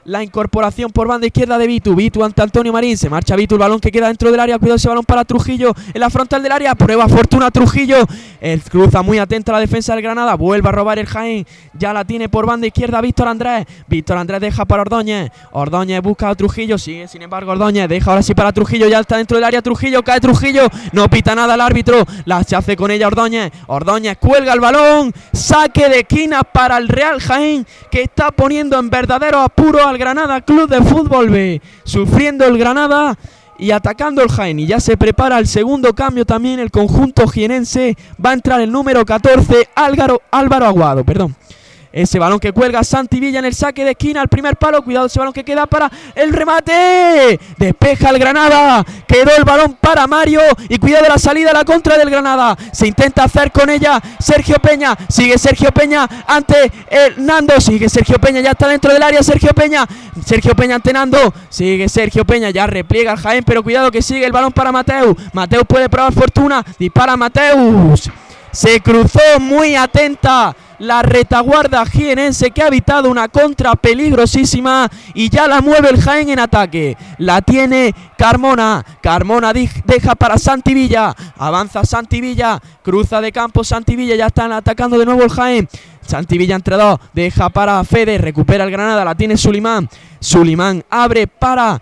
la incorporación por banda izquierda de Vitu. Vitu ante Antonio Marín. Se marcha Vitu, el balón que queda dentro del área. Cuidado ese balón para Trujillo en la frontal del área. Prueba fortuna Trujillo. Cruza muy atenta la defensa del Granada. Vuelve a robar el Jaén. Ya la tiene por banda izquierda Víctor Andrés. Víctor Andrés deja para Ordóñez. Ordóñez busca a Trujillo. Sigue sin embargo Ordóñez. Deja ahora sí para Trujillo. Ya está dentro del área Trujillo. Cae Trujillo. No pita nada el árbitro. La se hace con ella Ordóñez. Ordóñez cuelga el balón. Saque de esquina para el Real Jaén, que está poniendo en verdadero apuro al Granada Club de Fútbol B. Sufriendo el Granada y atacando el Jaén. Y ya se prepara el segundo cambio también el conjunto jienense. Va a entrar el número 14, Álvaro Aguado, perdón. Ese balón que cuelga Santi Villa en el saque de esquina, al primer palo. Cuidado ese balón que queda para el remate. Despeja el Granada. Quedó el balón para Mario. Y cuidado de la salida a la contra del Granada. Se intenta hacer con ella Sergio Peña. Sigue Sergio Peña ante el Nando. Sigue Sergio Peña. Ya está dentro del área Sergio Peña. Sergio Peña ante Nando. Sigue Sergio Peña. Ya repliega el Jaén. Pero cuidado que sigue el balón para Mateus. Mateus puede probar fortuna. Dispara Mateus. Se cruzó muy atenta la retaguardia jienense, que ha evitado una contra peligrosísima, y ya la mueve el Jaén en ataque. La tiene Carmona. Carmona deja para Santi Villa. Avanza Santi Villa. Cruza de campo Santi Villa. Ya están atacando de nuevo el Jaén. Santi Villa entre dos. Deja para Fede. Recupera el Granada. La tiene Sulimán. Sulimán abre para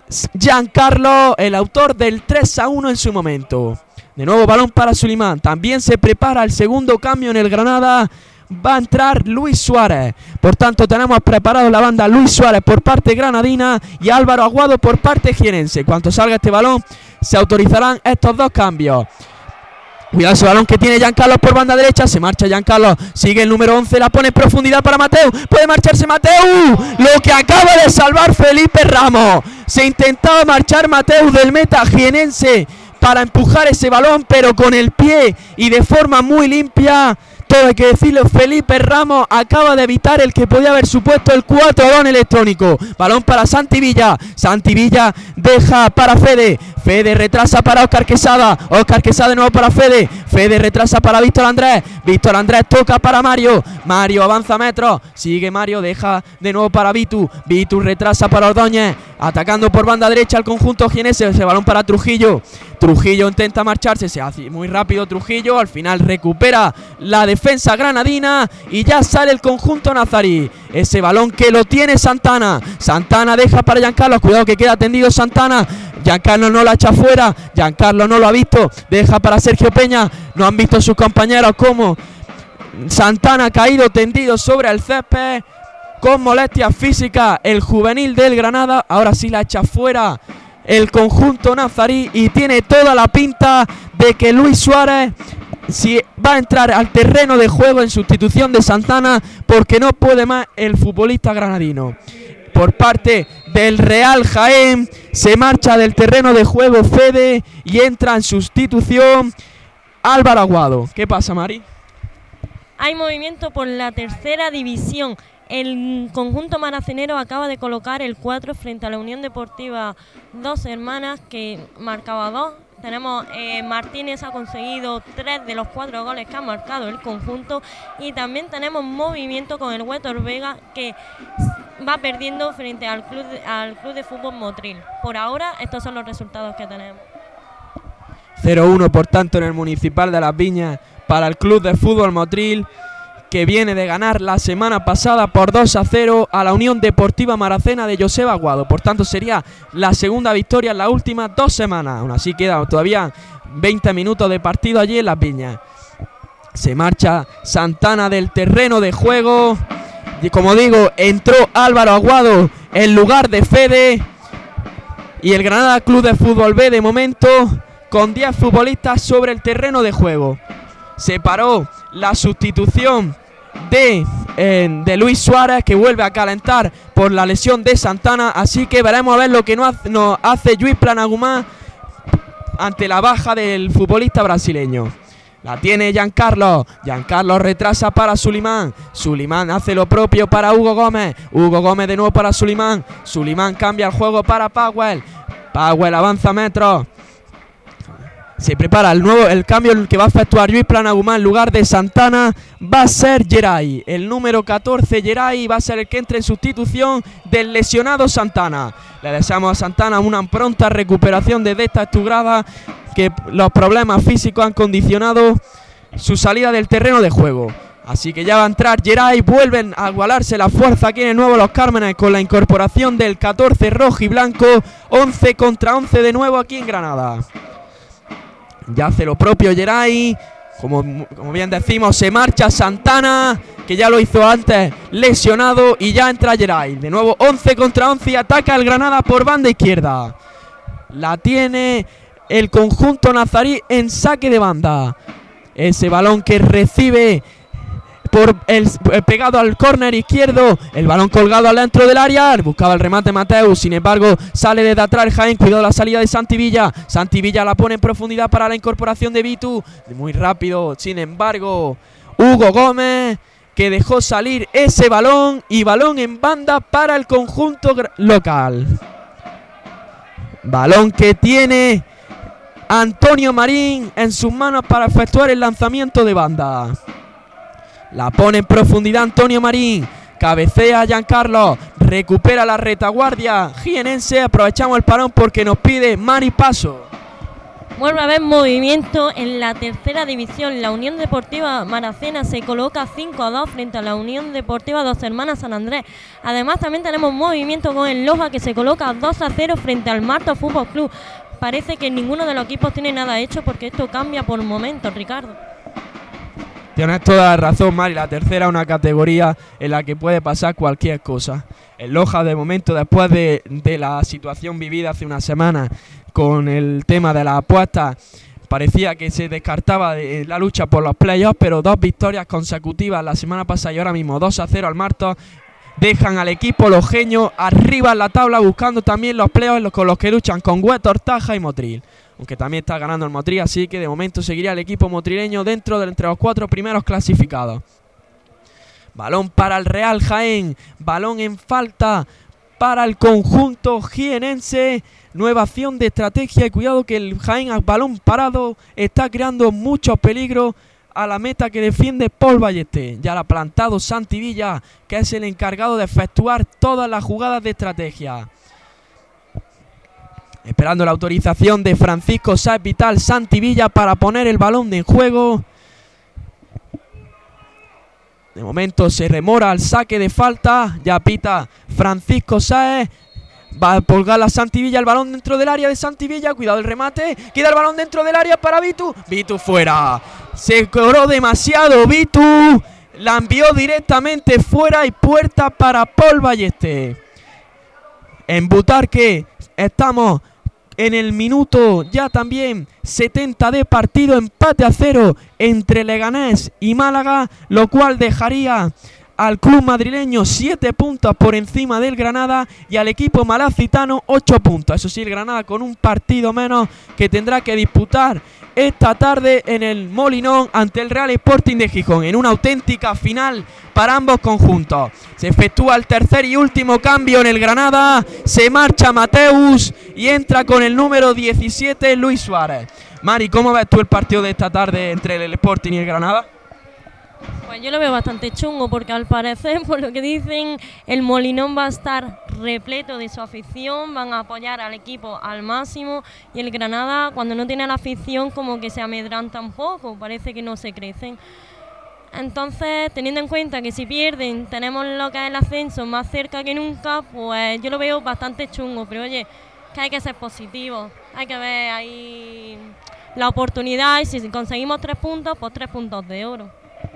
Giancarlo, el autor del 3-1 en su momento. De nuevo balón para Sulimán. También se prepara el segundo cambio en el Granada. Va a entrar Luis Suárez. Por tanto tenemos preparado la banda Luis Suárez por parte granadina y Álvaro Aguado por parte jienense. Cuando salga este balón se autorizarán estos dos cambios. Cuidado ese balón que tiene Giancarlo por banda derecha. Se marcha Giancarlo. Sigue el número 11. La pone en profundidad para Mateu. Puede marcharse Mateu. Lo que acaba de salvar Felipe Ramos. Se intentaba marchar Mateu del meta jienense para empujar ese balón, pero con el pie y de forma muy limpia. Todo hay que decirlo, Felipe Ramos acaba de evitar el que podía haber supuesto el 4-2 electrónico. Balón para Santi Villa. Santi Villa deja para Fede. Fede retrasa para Óscar Quesada. Óscar Quesada de nuevo para Fede. Fede retrasa para Víctor Andrés. Víctor Andrés toca para Mario. Mario avanza metros. Sigue Mario, deja de nuevo para Vitu. Vitu retrasa para Ordóñez. Atacando por banda derecha al conjunto jienense. Ese balón para Trujillo. Trujillo intenta marcharse, se hace muy rápido Trujillo, al final recupera la defensa granadina y ya sale el conjunto nazarí. Ese balón que lo tiene Santana. Santana deja para Giancarlo, cuidado que queda tendido Santana. Giancarlo no la echa fuera, Giancarlo no lo ha visto, deja para Sergio Peña. No han visto sus compañeros cómo Santana ha caído tendido sobre el césped con molestias físicas. El juvenil del Granada, ahora sí la echa fuera el conjunto nazarí y tiene toda la pinta de que Luis Suárez va a entrar al terreno de juego en sustitución de Santana, porque no puede más el futbolista granadino. Por parte del Real Jaén se marcha del terreno de juego Fede y entra en sustitución Álvaro Aguado. ¿Qué pasa, Mari? Hay movimiento por la tercera división. El conjunto maracenero acaba de colocar el 4 frente a la Unión Deportiva Dos Hermanas, que marcaba 2. Tenemos Martínez ha conseguido 3 de los 4 goles que ha marcado el conjunto, y también tenemos movimiento con el Huétor Vega, que va perdiendo frente al Club de Fútbol Motril. Por ahora estos son los resultados que tenemos. 0-1 por tanto en el Municipal de Las Viñas para el Club de Fútbol Motril, que viene de ganar la semana pasada por 2-0 a la Unión Deportiva Maracena de Joseba Aguado. Por tanto sería la segunda victoria en las últimas 2 semanas. Aún así queda todavía 20 minutos de partido allí en Las Viñas. Se marcha Santana del terreno de juego. Y como digo, entró Álvaro Aguado en lugar de Fede. Y el Granada Club de Fútbol B de momento con 10 futbolistas sobre el terreno de juego. Se paró la sustitución de Luis Suárez, que vuelve a calentar por la lesión de Santana. Así que veremos a ver lo que nos hace Lluís Planagumá ante la baja del futbolista brasileño. La tiene Giancarlo. Giancarlo retrasa para Sulimán. Sulimán hace lo propio para Hugo Gómez. Hugo Gómez de nuevo para Sulimán. Sulimán cambia el juego para Powell. Powell avanza metros. Se prepara el cambio que va a efectuar Lluís Planagumá en lugar de Santana. Va a ser Geray. El número 14, Geray, va a ser el que entre en sustitución del lesionado Santana. Le deseamos a Santana una pronta recuperación desde esta estugrada, que los problemas físicos han condicionado su salida del terreno de juego. Así que ya va a entrar Geray. Vuelven a igualarse la fuerza aquí en el nuevo Los Cármenes con la incorporación del 14 rojo y blanco. 11 contra 11 de nuevo aquí en Granada. Ya hace lo propio Geray, como bien decimos, se marcha Santana, que ya lo hizo antes, lesionado, y ya entra Geray. De nuevo 11 contra 11 y ataca el Granada por banda izquierda. La tiene el conjunto nazarí en saque de banda. Ese balón que recibe pegado al córner izquierdo, el balón colgado al dentro del área, buscaba el remate Mateus, sin embargo sale desde atrás el Jaén, cuidado la salida de Santi Villa. Santi Villa la pone en profundidad para la incorporación de Vitu, muy rápido, sin embargo Hugo Gómez, que dejó salir ese balón, y balón en banda para el conjunto local. Balón que tiene Antonio Marín en sus manos para efectuar el lanzamiento de banda. La pone en profundidad Antonio Marín. Cabecea Giancarlo. Recupera la retaguardia jienense. Aprovechamos el parón porque nos pide Mari paso. Vuelve a haber movimiento en la tercera división. La Unión Deportiva Maracena se coloca 5-2 frente a la Unión Deportiva Dos Hermanas San Andrés. Además también tenemos movimiento con el Loja, que se coloca 2-0 frente al Marto Fútbol Club. Parece que ninguno de los equipos tiene nada hecho, porque esto cambia por momentos, Ricardo. Tienes toda la razón, Mari. La tercera es una categoría en la que puede pasar cualquier cosa. El Loja, de momento, después de la situación vivida hace una semana con el tema de las apuestas, parecía que se descartaba de la lucha por los playoffs, pero 2 victorias consecutivas la semana pasada y ahora mismo 2-0 al Marto dejan al equipo lojeño arriba en la tabla, buscando también los playoffs con los que luchan con Huetor, Taja y Motril. Aunque también está ganando el Motril, así que de momento seguiría el equipo motrileño dentro de entre los 4 primeros clasificados. Balón para el Real Jaén, balón en falta para el conjunto jienense. Nueva acción de estrategia, y cuidado que el Jaén a balón parado está creando muchos peligros a la meta que defiende Paul Ballester. Ya la ha plantado Santi Villa, que es el encargado de efectuar todas las jugadas de estrategia. Esperando la autorización de Francisco Sáez Vital, Santi Villa para poner el balón en juego. De momento se remora al saque de falta. Ya pita Francisco Sáez. Va a colgar la Santi Villa, el balón dentro del área de Santi Villa. Cuidado el remate. Queda el balón dentro del área para Vitu. Vitu fuera. Se cobró demasiado Vitu. La envió directamente fuera y puerta para Paul Ballester. En Butarque estamos en el minuto ya también 70 de partido, empate a 0 entre Leganés y Málaga, lo cual dejaría al club madrileño 7 puntos por encima del Granada y al equipo malacitano 8 puntos. Eso sí, el Granada con un partido menos que tendrá que disputar esta tarde en el Molinón ante el Real Sporting de Gijón, en una auténtica final para ambos conjuntos. Se efectúa el tercer y último cambio en el Granada, se marcha Mateus y entra con el número 17 Luis Suárez. Mari, ¿cómo ves tú el partido de esta tarde entre el Sporting y el Granada? Pues yo lo veo bastante chungo, porque al parecer, por lo que dicen, el Molinón va a estar repleto de su afición, van a apoyar al equipo al máximo, y el Granada, cuando no tiene la afición, como que se amedranta un poco, parece que no se crecen. Entonces, teniendo en cuenta que si pierden tenemos lo que es el ascenso más cerca que nunca, pues yo lo veo bastante chungo, pero oye, que hay que ser positivo, hay que ver ahí la oportunidad, y si conseguimos 3 puntos, pues 3 puntos de oro.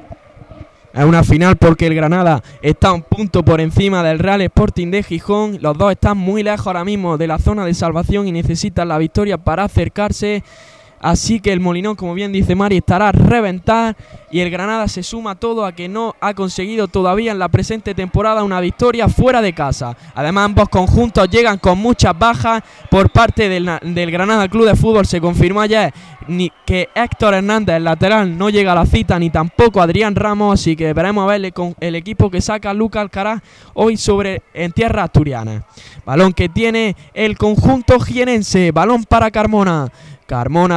Es una final porque el Granada está un punto por encima del Real Sporting de Gijón. Los dos están muy lejos ahora mismo de la zona de salvación y necesitan la victoria para acercarse. Así que el Molinón, como bien dice Mari, estará a reventar, y el Granada se suma todo a que no ha conseguido todavía en la presente temporada una victoria fuera de casa. Además, ambos conjuntos llegan con muchas bajas por parte del Granada Club de Fútbol. Se confirmó ayer que Héctor Hernández, el lateral, no llega a la cita, ni tampoco Adrián Ramos, así que veremos a ver con el equipo que saca Luca Alcaraz hoy en tierra asturiana. Balón que tiene el conjunto jienense, balón para Carmona. Carmona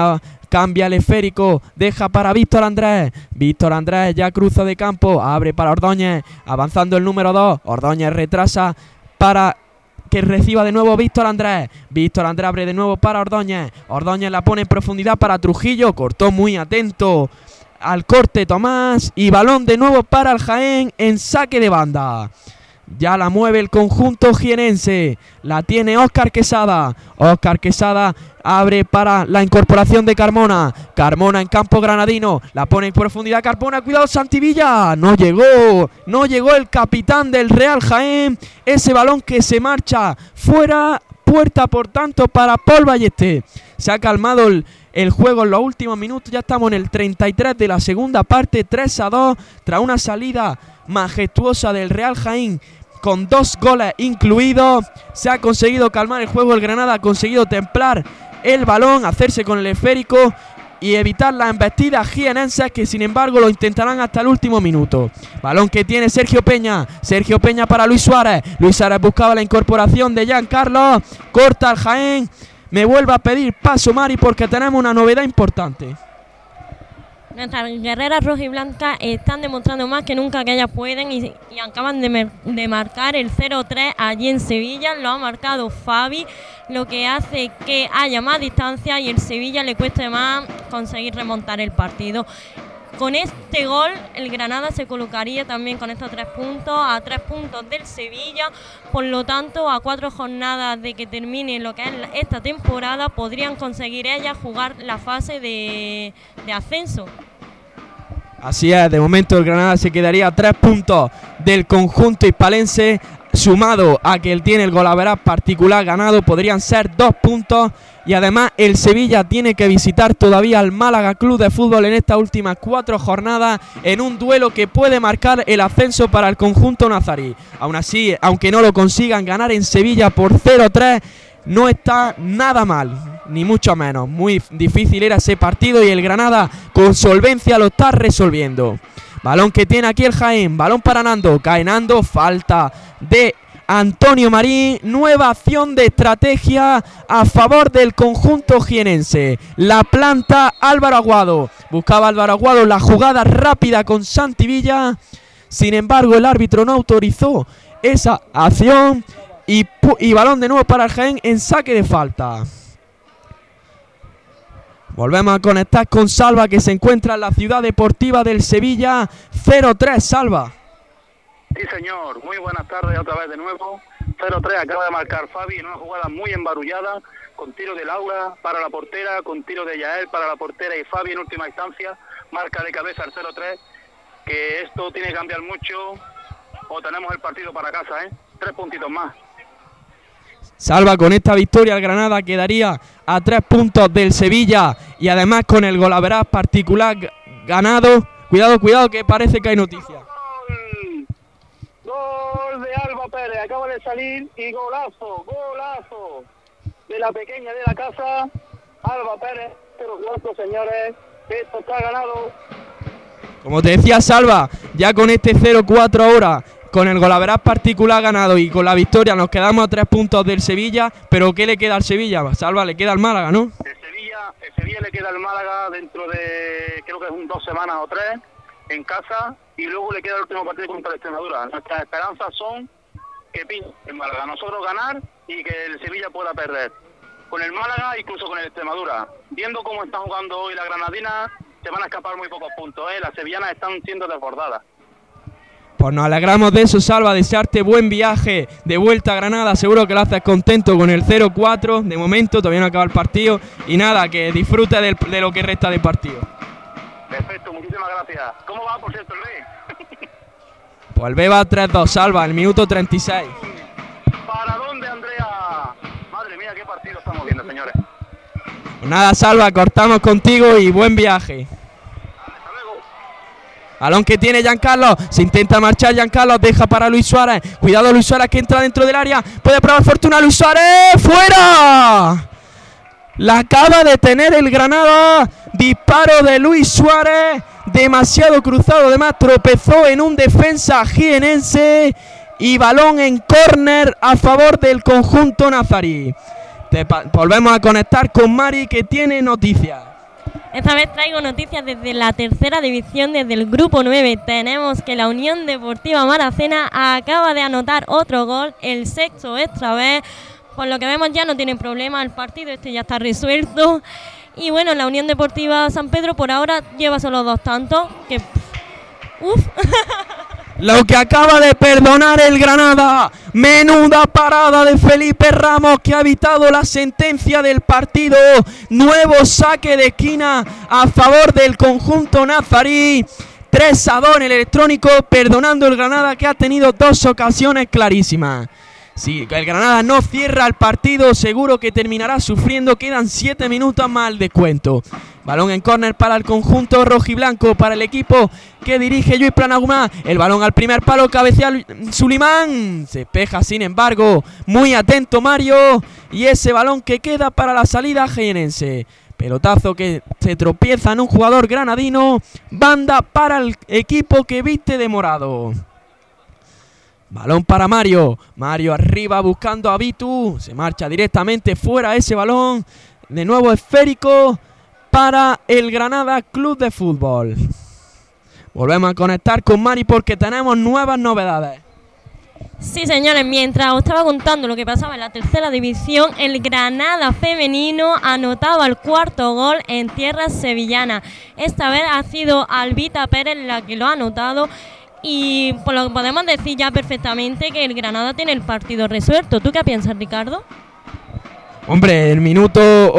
cambia el esférico, deja para Víctor Andrés. Víctor Andrés ya cruza de campo, abre para Ordóñez, avanzando el número 2. Ordóñez retrasa para que reciba de nuevo Víctor Andrés. Víctor Andrés abre de nuevo para Ordóñez. Ordóñez la pone en profundidad para Trujillo, cortó muy atento al corte Tomás y balón de nuevo para el Jaén en saque de banda. Ya la mueve el conjunto jienense, la tiene Óscar Quesada. Óscar Quesada abre para la incorporación de Carmona. Carmona en campo granadino, la pone en profundidad Carmona, cuidado Santivilla, no llegó el capitán del Real Jaén. Ese balón que se marcha fuera, puerta por tanto para Paul Ballester. Se ha calmado el juego en los últimos minutos, ya estamos en el 33 de la segunda parte, 3-2, tras una salida majestuosa del Real Jaén con 2 goles incluidos. Se ha conseguido calmar el juego, el Granada ha conseguido templar el balón, hacerse con el esférico y evitar las embestidas jienenses, que sin embargo lo intentarán hasta el último minuto. Balón que tiene Sergio Peña para Luis Suárez. Luis Suárez buscaba la incorporación de Giancarlo, corta el Jaén. Me vuelve a pedir paso Mari porque tenemos una novedad importante. Nuestras guerreras rojiblancas están demostrando más que nunca que ellas pueden y acaban de marcar el 0-3 allí en Sevilla. Lo ha marcado Fabi, lo que hace que haya más distancia y el Sevilla le cueste más conseguir remontar el partido. Con este gol el Granada se colocaría también con estos 3 puntos, a 3 puntos del Sevilla. Por lo tanto, a 4 jornadas de que termine lo que es esta temporada, podrían conseguir ellas jugar la fase de ascenso. Así es, de momento el Granada se quedaría a 3 puntos del conjunto hispalense, sumado a que él tiene el golaveras particular ganado, podrían ser 2 puntos. Y además el Sevilla tiene que visitar todavía al Málaga Club de Fútbol en estas últimas 4 jornadas, en un duelo que puede marcar el ascenso para el conjunto nazarí. Aún así, aunque no lo consigan, ganar en Sevilla por 0-3 no está nada mal, ni mucho menos. Muy difícil era ese partido y el Granada con solvencia lo está resolviendo. Balón que tiene aquí el Jaén, balón para Nando, cae Nando, falta de Antonio Marín, nueva acción de estrategia a favor del conjunto jienense. La planta Álvaro Aguado, buscaba Álvaro Aguado la jugada rápida con Santivilla, sin embargo el árbitro no autorizó esa acción y balón de nuevo para el Jaén en saque de falta. Volvemos a conectar con Salva, que se encuentra en la ciudad deportiva del Sevilla. 0-3, Salva. Sí, señor. Muy buenas tardes otra vez de nuevo. 0-3 acaba de marcar Fabi en una jugada muy embarullada, con tiro de Laura para la portera, con tiro de Yael para la portera y Fabi en última instancia marca de cabeza el 0-3, que esto tiene que cambiar mucho o tenemos el partido para casa, 3 puntitos más. Salva, con esta victoria el Granada quedaría a 3 puntos del Sevilla y además con el golaveras particular ganado. Cuidado que parece que hay noticia. Gol de Alba Pérez, acaba de salir y golazo de la pequeña de la casa, Alba Pérez, 0-4, señores, esto está ganado. Como te decía Salva, ya con este 0-4 ahora, con el golaveras particular ganado y con la victoria nos quedamos a 3 puntos del Sevilla, pero ¿qué le queda al Sevilla? Salva, le queda al Málaga, ¿no? El Sevilla le queda al Málaga dentro de, creo que es 2 semanas o 3, en casa, y luego le queda el último partido contra la Extremadura. Nuestras esperanzas son que pinte el Málaga, nosotros ganar y que el Sevilla pueda perder. Con el Málaga, incluso con el Extremadura. Viendo cómo están jugando hoy la Granadina, se van a escapar muy pocos puntos, Las sevillanas están siendo desbordadas. Pues nos alegramos de eso, Salva, desearte buen viaje de vuelta a Granada, seguro que lo haces contento con el 0-4, de momento todavía no acaba el partido, y nada, que disfrute de lo que resta del partido. Perfecto, muchísimas gracias. ¿Cómo va, por cierto, el B? Pues el B va 3-2, Salva, el minuto 36. ¿Para dónde, Andrea? Madre mía, qué partido estamos viendo, señores. Pues nada, Salva, cortamos contigo y buen viaje. Balón que tiene Giancarlo, se intenta marchar Giancarlo, deja para Luis Suárez, cuidado Luis Suárez que entra dentro del área, puede probar fortuna Luis Suárez, ¡fuera! La acaba de tener el Granada, disparo de Luis Suárez, demasiado cruzado, además tropezó en un defensa jienense y balón en córner a favor del conjunto nazarí. Volvemos a conectar con Mari, que tiene noticias. Esta vez traigo noticias desde la tercera división, desde el grupo 9. Tenemos que la Unión Deportiva Maracena acaba de anotar otro gol, el sexto esta vez. Por lo que vemos ya no tiene problema el partido, este ya está resuelto. Y bueno, la Unión Deportiva San Pedro por ahora lleva solo 2 tantos, que... Lo que acaba de perdonar el Granada. Menuda parada de Felipe Ramos, que ha evitado la sentencia del partido. Nuevo saque de esquina a favor del conjunto nazarí. 3-2 en el electrónico, perdonando el Granada, que ha tenido 2 ocasiones clarísimas. Si el Granada no cierra el partido, seguro que terminará sufriendo. Quedan 7 minutos más al descuento. Balón en córner para el conjunto rojiblanco, para el equipo que dirige Lluís Planagumá. El balón al primer palo, cabecea Sulimán. Se despeja, sin embargo, muy atento Mario. Y ese balón que queda para la salida jienense. Pelotazo que se tropieza en un jugador granadino. Banda para el equipo que viste de morado. Balón para Mario. Mario arriba buscando a Vitu. Se marcha directamente fuera ese balón. De nuevo esférico para el Granada Club de Fútbol. Volvemos a conectar con Mari porque tenemos nuevas novedades. Sí, señores, mientras os estaba contando lo que pasaba en la tercera división, el Granada femenino anotaba el 4º gol en tierras sevillanas. Esta vez ha sido Albita Pérez la que lo ha anotado. Y por lo que podemos decir ya perfectamente que el Granada tiene el partido resuelto. ¿Tú qué piensas, Ricardo? Hombre, el minuto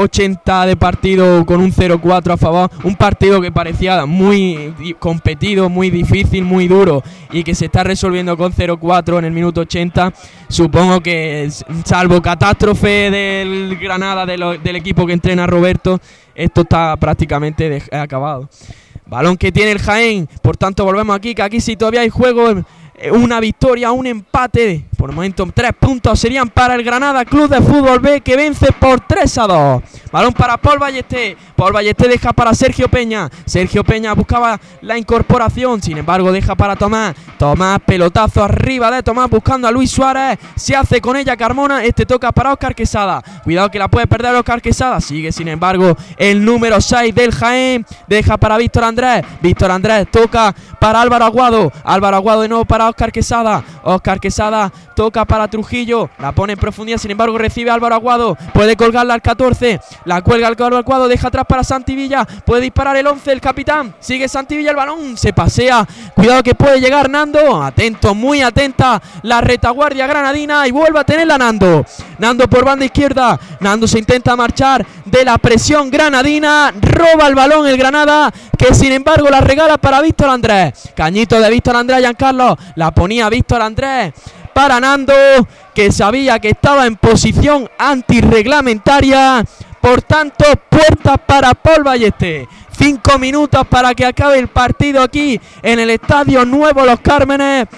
80 de partido con un 0-4 a favor, un partido que parecía muy competido, muy difícil, muy duro y que se está resolviendo con 0-4 en el minuto 80. Supongo que, salvo catástrofe del Granada, del equipo que entrena Roberto, esto está prácticamente acabado. Balón que tiene el Jaén, por tanto volvemos aquí, que aquí sí todavía hay juego. Una victoria, un empate. Por el momento 3 puntos serían para el Granada Club de Fútbol B, que vence por 3-2. Balón para Paul Ballester. Paul Ballester deja para Sergio Peña. Sergio Peña buscaba la incorporación, sin embargo deja para Tomás. Tomás, pelotazo arriba de Tomás buscando a Luis Suárez. Se hace con ella Carmona. Este toca para Óscar Quesada. Cuidado que la puede perder Óscar Quesada. Sigue sin embargo el número 6 del Jaén. Deja para Víctor Andrés. Víctor Andrés toca para Álvaro Aguado. Álvaro Aguado de nuevo para Óscar Quesada. Óscar Quesada toca para Trujillo. La pone en profundidad, sin embargo recibe Álvaro Aguado. Puede colgarla al 14. La cuelga Álvaro Aguado. Deja atrás para Santi Villa. Puede disparar el 11, el capitán. Sigue Santi Villa, el balón se pasea. Cuidado que puede llegar Nando. Atento, muy atenta la retaguardia granadina. Y vuelve a tenerla Nando. Nando por banda izquierda. Nando se intenta marchar de la presión granadina. Roba el balón el Granada, que sin embargo la regala para Víctor Andrés. Cañito de Víctor Andrés, Giancarlo. La ponía Víctor Andrés para Nando, que sabía que estaba en posición antirreglamentaria. Por tanto, puertas para Paul Ballester. 5 minutos para que acabe el partido aquí en el Estadio Nuevo Los Cármenes.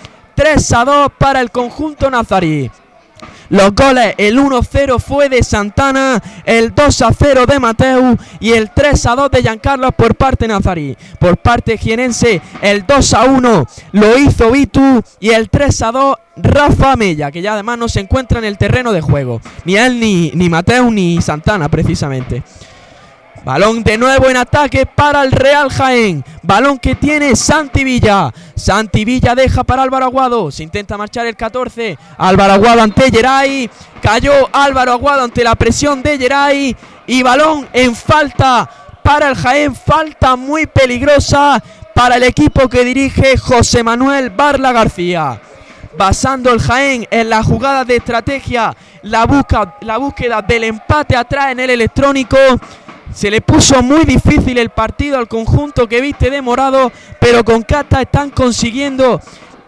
3-2 para el conjunto nazarí. Los goles, el 1-0 fue de Santana, el 2-0 de Mateu y el 3-2 de Giancarlo por parte nazarí. Por parte jienense, el 2-1 lo hizo Vitu y el 3-2 Rafa Mella, que ya además no se encuentra en el terreno de juego. Ni él, ni Mateu, ni Santana precisamente. Balón de nuevo en ataque para el Real Jaén. Balón que tiene Santi Villa. Santi Villa deja para Álvaro Aguado. Se intenta marchar el 14. Álvaro Aguado ante Geray. Cayó Álvaro Aguado ante la presión de Geray. Y balón en falta para el Jaén. Falta muy peligrosa para el equipo que dirige José Manuel Barla García. Basando el Jaén en la jugada de estrategia, la búsqueda del empate atrás en el electrónico. Se le puso muy difícil el partido al conjunto que viste de morado, pero con Cata están consiguiendo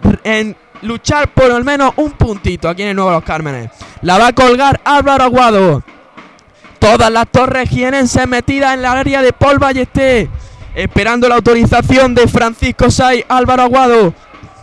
luchar por al menos un puntito aquí en el Nuevo Los Cármenes. La va a colgar Álvaro Aguado. Todas las torres jienenses metidas en la área de Paul Ballester, esperando la autorización de Francisco Saiz. Álvaro Aguado.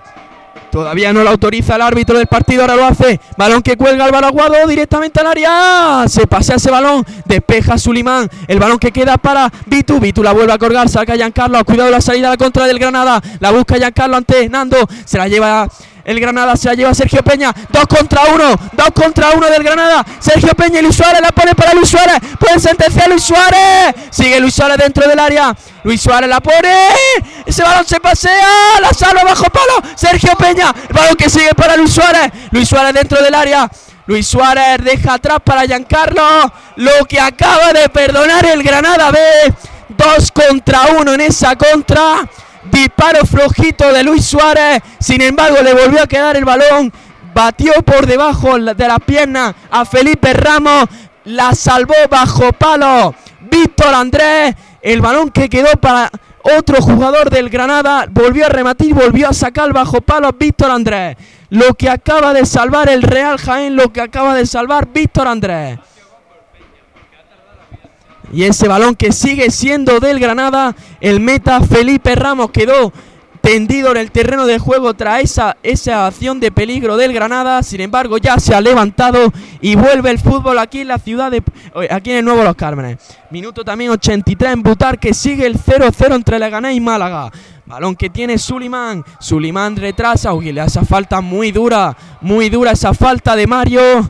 Todavía no lo autoriza el árbitro del partido, ahora lo hace. Balón que cuelga Álvaro Aguado directamente al área. Se pasea ese balón, despeja Sulimán. El balón que queda para Vitu. Vitu la vuelve a colgar, saca Giancarlo. Cuidado la salida a la contra del Granada. La busca Giancarlo ante Nando. Se la lleva El Granada se la lleva Sergio Peña. 2 contra 1 del Granada. Sergio Peña y Luis Suárez la pone para Luis Suárez. Pueden sentenciar a Luis Suárez. Sigue Luis Suárez dentro del área. Luis Suárez la pone. Ese balón se pasea. La salva bajo palo. Sergio Peña. El balón que sigue para Luis Suárez. Luis Suárez dentro del área. Luis Suárez deja atrás para Giancarlo. Lo que acaba de perdonar el Granada B. 2 contra 1 en esa contra. Disparo flojito de Luis Suárez. Sin embargo, le volvió a quedar el balón. Batió por debajo de la pierna a Felipe Ramos. La salvó bajo palo Víctor Andrés. El balón que quedó para otro jugador del Granada. Volvió a rematar, volvió a sacar bajo palo a Víctor Andrés. Lo que acaba de salvar el Real Jaén, lo que acaba de salvar Víctor Andrés. Y ese balón que sigue siendo del Granada, el meta Felipe Ramos quedó tendido en el terreno de juego tras esa acción de peligro del Granada. Sin embargo, ya se ha levantado y vuelve el fútbol aquí en la ciudad aquí en el Nuevo Los Cármenes. Minuto también 83 en Butar, que sigue el 0-0 entre Leganés y Málaga. Balón que tiene Sulimán. Sulimán retrasa. Uy, le hace falta muy dura esa falta de Mario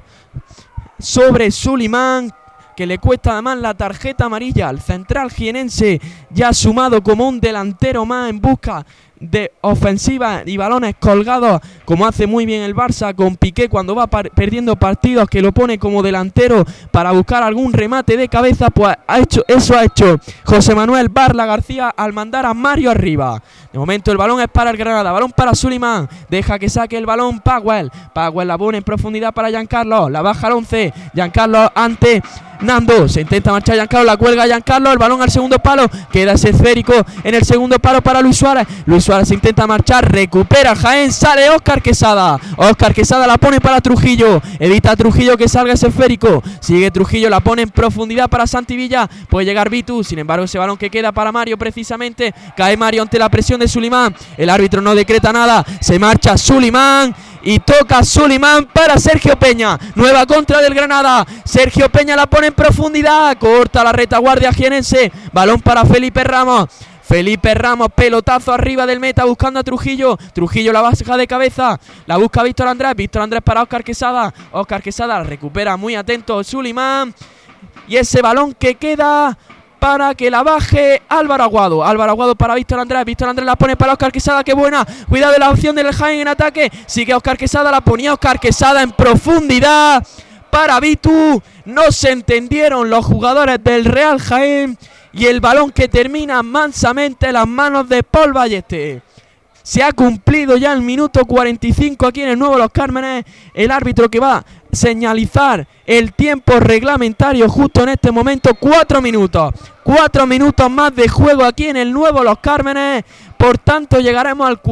sobre Sulimán, que le cuesta además la tarjeta amarilla al central jienense, ya sumado como un delantero más en busca de ofensiva y balones colgados, como hace muy bien el Barça con Piqué cuando va perdiendo partidos, que lo pone como delantero para buscar algún remate de cabeza. Pues eso ha hecho José Manuel Barla García al mandar a Mario arriba. De momento el balón es para el Granada, balón para Sulimán, deja que saque el balón Powell la pone en profundidad para Giancarlo, la baja al 11, Giancarlo ante Nando, se intenta marchar Giancarlo, la cuelga Giancarlo, el balón al segundo palo, queda ese esférico en el segundo palo para Luis Suárez. Luis Suárez se intenta marchar, recupera Jaén, sale Óscar Quesada. Óscar Quesada la pone para Trujillo, evita a Trujillo que salga ese esférico, sigue Trujillo, la pone en profundidad para Santi Villa, puede llegar Vitu, sin embargo ese balón que queda para Mario precisamente, cae Mario ante la presión de Sulimán, el árbitro no decreta nada, se marcha Sulimán y toca Sulimán para Sergio Peña. Nueva contra del Granada. Sergio Peña la pone en profundidad. Corta la retaguardia jienense. Balón para Felipe Ramos. Felipe Ramos, pelotazo arriba del meta buscando a Trujillo. Trujillo la baja de cabeza. La busca Víctor Andrés. Víctor Andrés para Óscar Quesada. Óscar Quesada la recupera muy atento Sulimán. Y ese balón que queda para que la baje Álvaro Aguado. Álvaro Aguado para Víctor Andrés. Víctor Andrés la pone para Óscar Quesada. ¡Qué buena! Cuidado de la opción del Jaén en ataque. Sigue Óscar Quesada. La ponía Óscar Quesada en profundidad para Vitu. No se entendieron los jugadores del Real Jaén. Y el balón que termina mansamente en las manos de Paul Ballester. Se ha cumplido ya el minuto 45 aquí en el Nuevo Los Cármenes. El árbitro que va a señalizar el tiempo reglamentario justo en este momento. 4 minutos. 4 minutos más de juego aquí en el Nuevo Los Cármenes. Por tanto, llegaremos al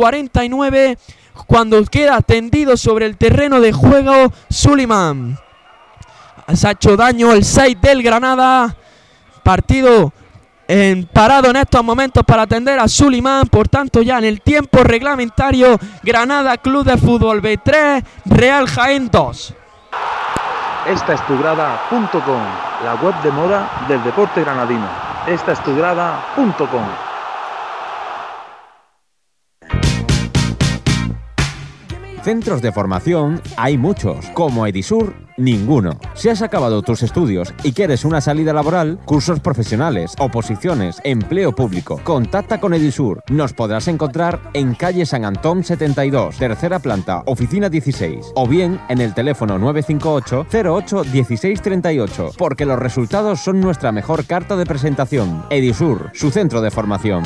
49 cuando queda tendido sobre el terreno de juego Sulimán. Se ha hecho daño el 6 del Granada. Partido parado en estos momentos para atender a Sulimán. Por tanto, ya en el tiempo reglamentario, Granada Club de Fútbol B3, Real Jaén 2. Esta es tugrada.com, la web de moda del deporte granadino. Esta es tugrada.com. Centros de formación hay muchos, como Edisur, ninguno. Si has acabado tus estudios y quieres una salida laboral, cursos profesionales, oposiciones, empleo público, contacta con Edisur. Nos podrás encontrar en calle San Antón 72, tercera planta, oficina 16, o bien en el teléfono 958 08 16 38, porque los resultados son nuestra mejor carta de presentación. Edisur, su centro de formación.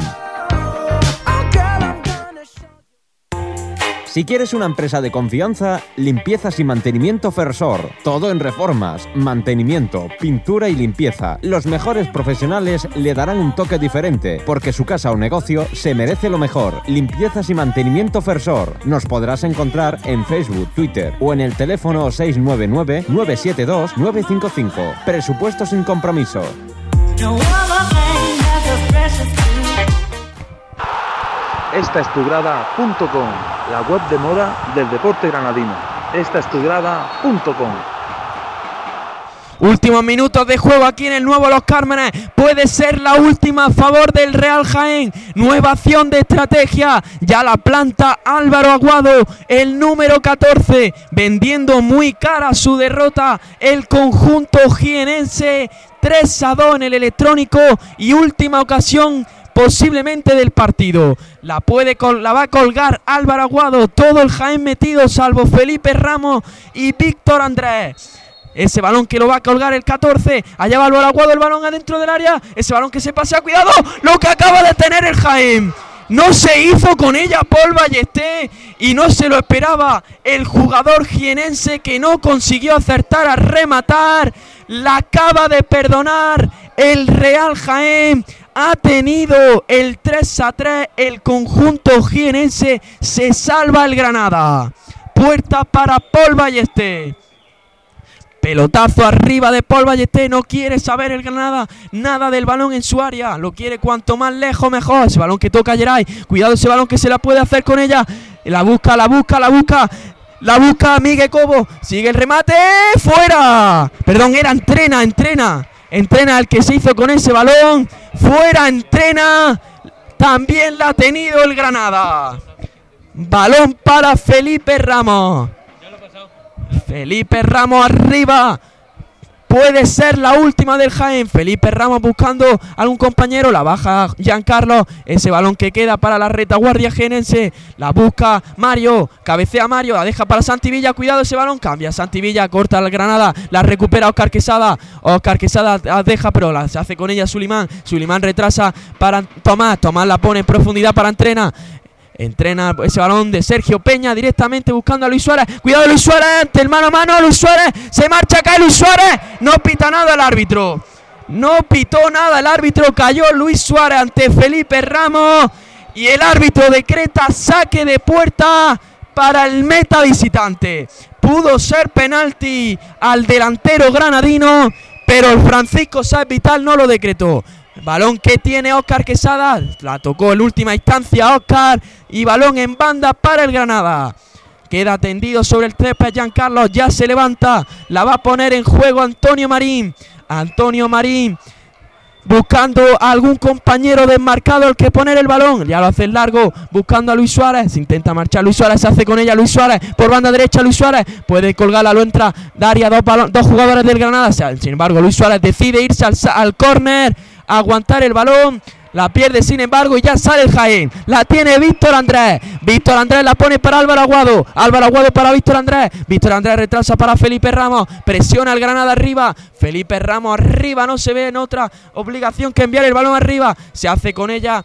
Si quieres una empresa de confianza, limpiezas y mantenimiento Fersor. Todo en reformas, mantenimiento, pintura y limpieza. Los mejores profesionales le darán un toque diferente, porque su casa o negocio se merece lo mejor. Limpiezas y mantenimiento Fersor. Nos podrás encontrar en Facebook, Twitter o en el teléfono 699-972-955. Presupuesto sin compromiso. Esta es tugrada.com, la web de moda del deporte granadino. Esta es tugrada.com. Últimos minutos de juego aquí en el nuevo Los Cármenes. Puede ser la última a favor del Real Jaén. Nueva acción de estrategia. Ya la planta Álvaro Aguado, el número 14, vendiendo muy cara su derrota. El conjunto jienense 3-2 en el electrónico y última ocasión posiblemente del partido. La va a colgar Álvaro Aguado. Todo el Jaén metido salvo Felipe Ramos y Víctor Andrés. Ese balón que lo va a colgar el 14. Allá va Álvaro Aguado, el balón adentro del área. Ese balón que se pasea, cuidado, lo que acaba de tener el Jaén. No se hizo con ella Paul Ballesté y no se lo esperaba el jugador jienense, que no consiguió acertar a rematar. La acaba de perdonar el Real Jaén. Ha tenido el 3-3 el conjunto jienense. Se salva el Granada. Puerta para Paul Ballesté. Pelotazo arriba de Paul Ballesté. No quiere saber el Granada nada del balón en su área. Lo quiere cuanto más lejos mejor. Ese balón que toca Geray. Cuidado ese balón que se la puede hacer con ella. La busca Miguel Cobo. Sigue el remate. ¡Fuera! Perdón, era Entrena el que se hizo con ese balón. Fuera Entrena. También la ha tenido el Granada. Balón para Felipe Ramos. Felipe Ramos arriba. Puede ser la última del Jaén. Felipe Ramos buscando a algún compañero. La baja Giancarlo. Ese balón que queda para la retaguardia jienense. La busca Mario. Cabecea Mario. La deja para Santi Villa. Cuidado ese balón. Cambia Santi Villa. Corta el Granada. La recupera Óscar Quesada. Óscar Quesada la deja, pero se hace con ella Sulimán. Sulimán retrasa para Tomás. Tomás la pone en profundidad para Entrena ese balón de Sergio Peña directamente buscando a Luis Suárez. Cuidado Luis Suárez ante el mano a mano. Luis Suárez se marcha acá. Luis Suárez no pita nada el árbitro. No pitó nada el árbitro. Cayó Luis Suárez ante Felipe Ramos. Y el árbitro decreta saque de puerta para el meta visitante. Pudo ser penalti al delantero granadino, pero el Francisco Sáez Vital no lo decretó. Balón que tiene Óscar Quesada. La tocó en última instancia Óscar. Y balón en banda para el Granada. Queda tendido sobre el césped Giancarlo. Ya se levanta. La va a poner en juego Antonio Marín. Antonio Marín buscando a algún compañero desmarcado al que poner el balón. Ya lo hace largo buscando a Luis Suárez. Se intenta marchar Luis Suárez. Se hace con ella Luis Suárez. Por banda derecha Luis Suárez. Puede colgarla. Lo entra. Daria dos jugadores del Granada. Sin embargo Luis Suárez decide irse al córner. Aguantar el balón. La pierde sin embargo y ya sale el Jaén. La tiene Víctor Andrés. Víctor Andrés la pone para Álvaro Aguado. Álvaro Aguado para Víctor Andrés. Víctor Andrés retrasa para Felipe Ramos. Presiona el Granada arriba. Felipe Ramos arriba. No se ve en otra obligación que enviar el balón arriba. Se hace con ella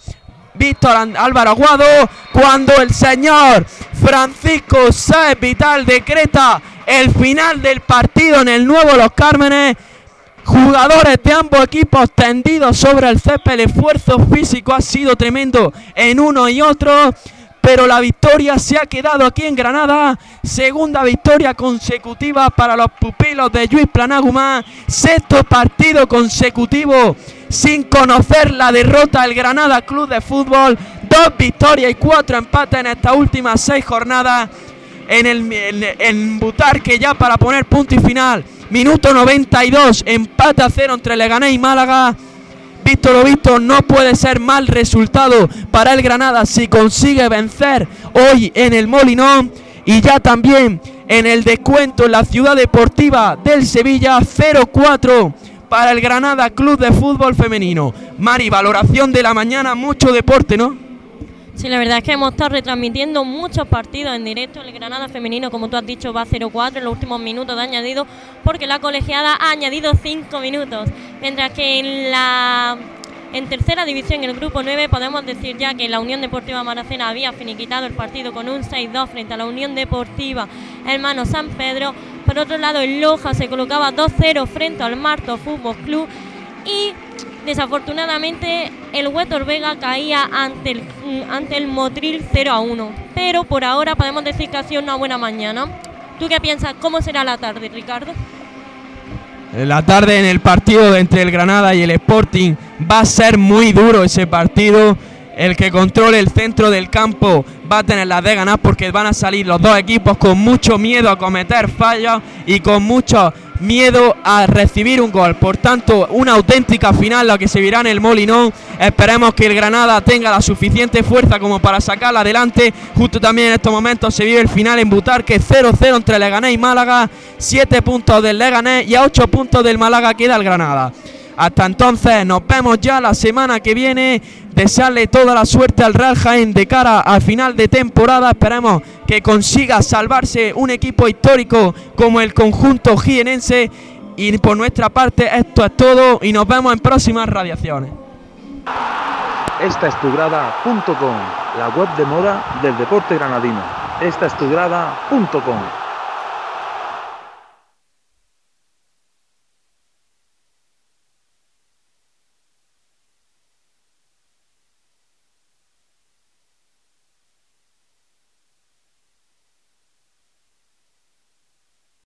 Álvaro Aguado. Cuando el señor Francisco Sáez Vital decreta el final del partido en el nuevo Los Cármenes. Jugadores de ambos equipos tendidos sobre el césped. El esfuerzo físico ha sido tremendo en uno y otro, pero la victoria se ha quedado aquí en Granada. Segunda victoria consecutiva para los pupilos de Lluís Planagumá. Sexto partido consecutivo sin conocer la derrota del Granada Club de Fútbol. 2 victorias y 4 empates en estas últimas 6 jornadas. En Butarque ya para poner punto y final. Minuto 92, empate a 0 entre Leganés y Málaga. Visto lo visto, no puede ser mal resultado para el Granada si consigue vencer hoy en el Molinón. Y ya también en el descuento en la Ciudad Deportiva del Sevilla, 0-4 para el Granada Club de Fútbol Femenino. Mari, valoración de la mañana, mucho deporte, ¿no? Sí, la verdad es que hemos estado retransmitiendo muchos partidos en directo. El Granada femenino, como tú has dicho, va 0-4 en los últimos minutos de añadido, porque la colegiada ha añadido 5 minutos. Mientras que en tercera división, en el grupo 9, podemos decir ya que la Unión Deportiva Maracena había finiquitado el partido con un 6-2 frente a la Unión Deportiva Hermano San Pedro. Por otro lado, el Loja se colocaba 2-0 frente al Marto Fútbol Club. Y desafortunadamente el Huétor Vega caía ante el Motril 0-1, pero por ahora podemos decir que ha sido una buena mañana. ¿Tú qué piensas? ¿Cómo será la tarde, Ricardo? La tarde en el partido entre el Granada y el Sporting va a ser muy duro ese partido. El que controle el centro del campo va a tener las de ganar, porque van a salir los dos equipos con mucho miedo a cometer fallos y con mucho miedo a recibir un gol. Por tanto, una auténtica final la que se verá en el Molinón. Esperemos que el Granada tenga la suficiente fuerza como para sacarla adelante. Justo también en estos momentos se vive el final en Butarque, 0-0 entre Leganés y Málaga, 7 puntos del Leganés y a 8 puntos del Málaga queda el Granada. Hasta entonces nos vemos ya la semana que viene. Desearle toda la suerte al Real Jaén de cara al final de temporada. Esperemos que consiga salvarse un equipo histórico como el conjunto jienense. Y por nuestra parte esto es todo y nos vemos en próximas radiaciones. Estaestugrada.com, la web de moda del deporte granadino. Estaestugrada.com.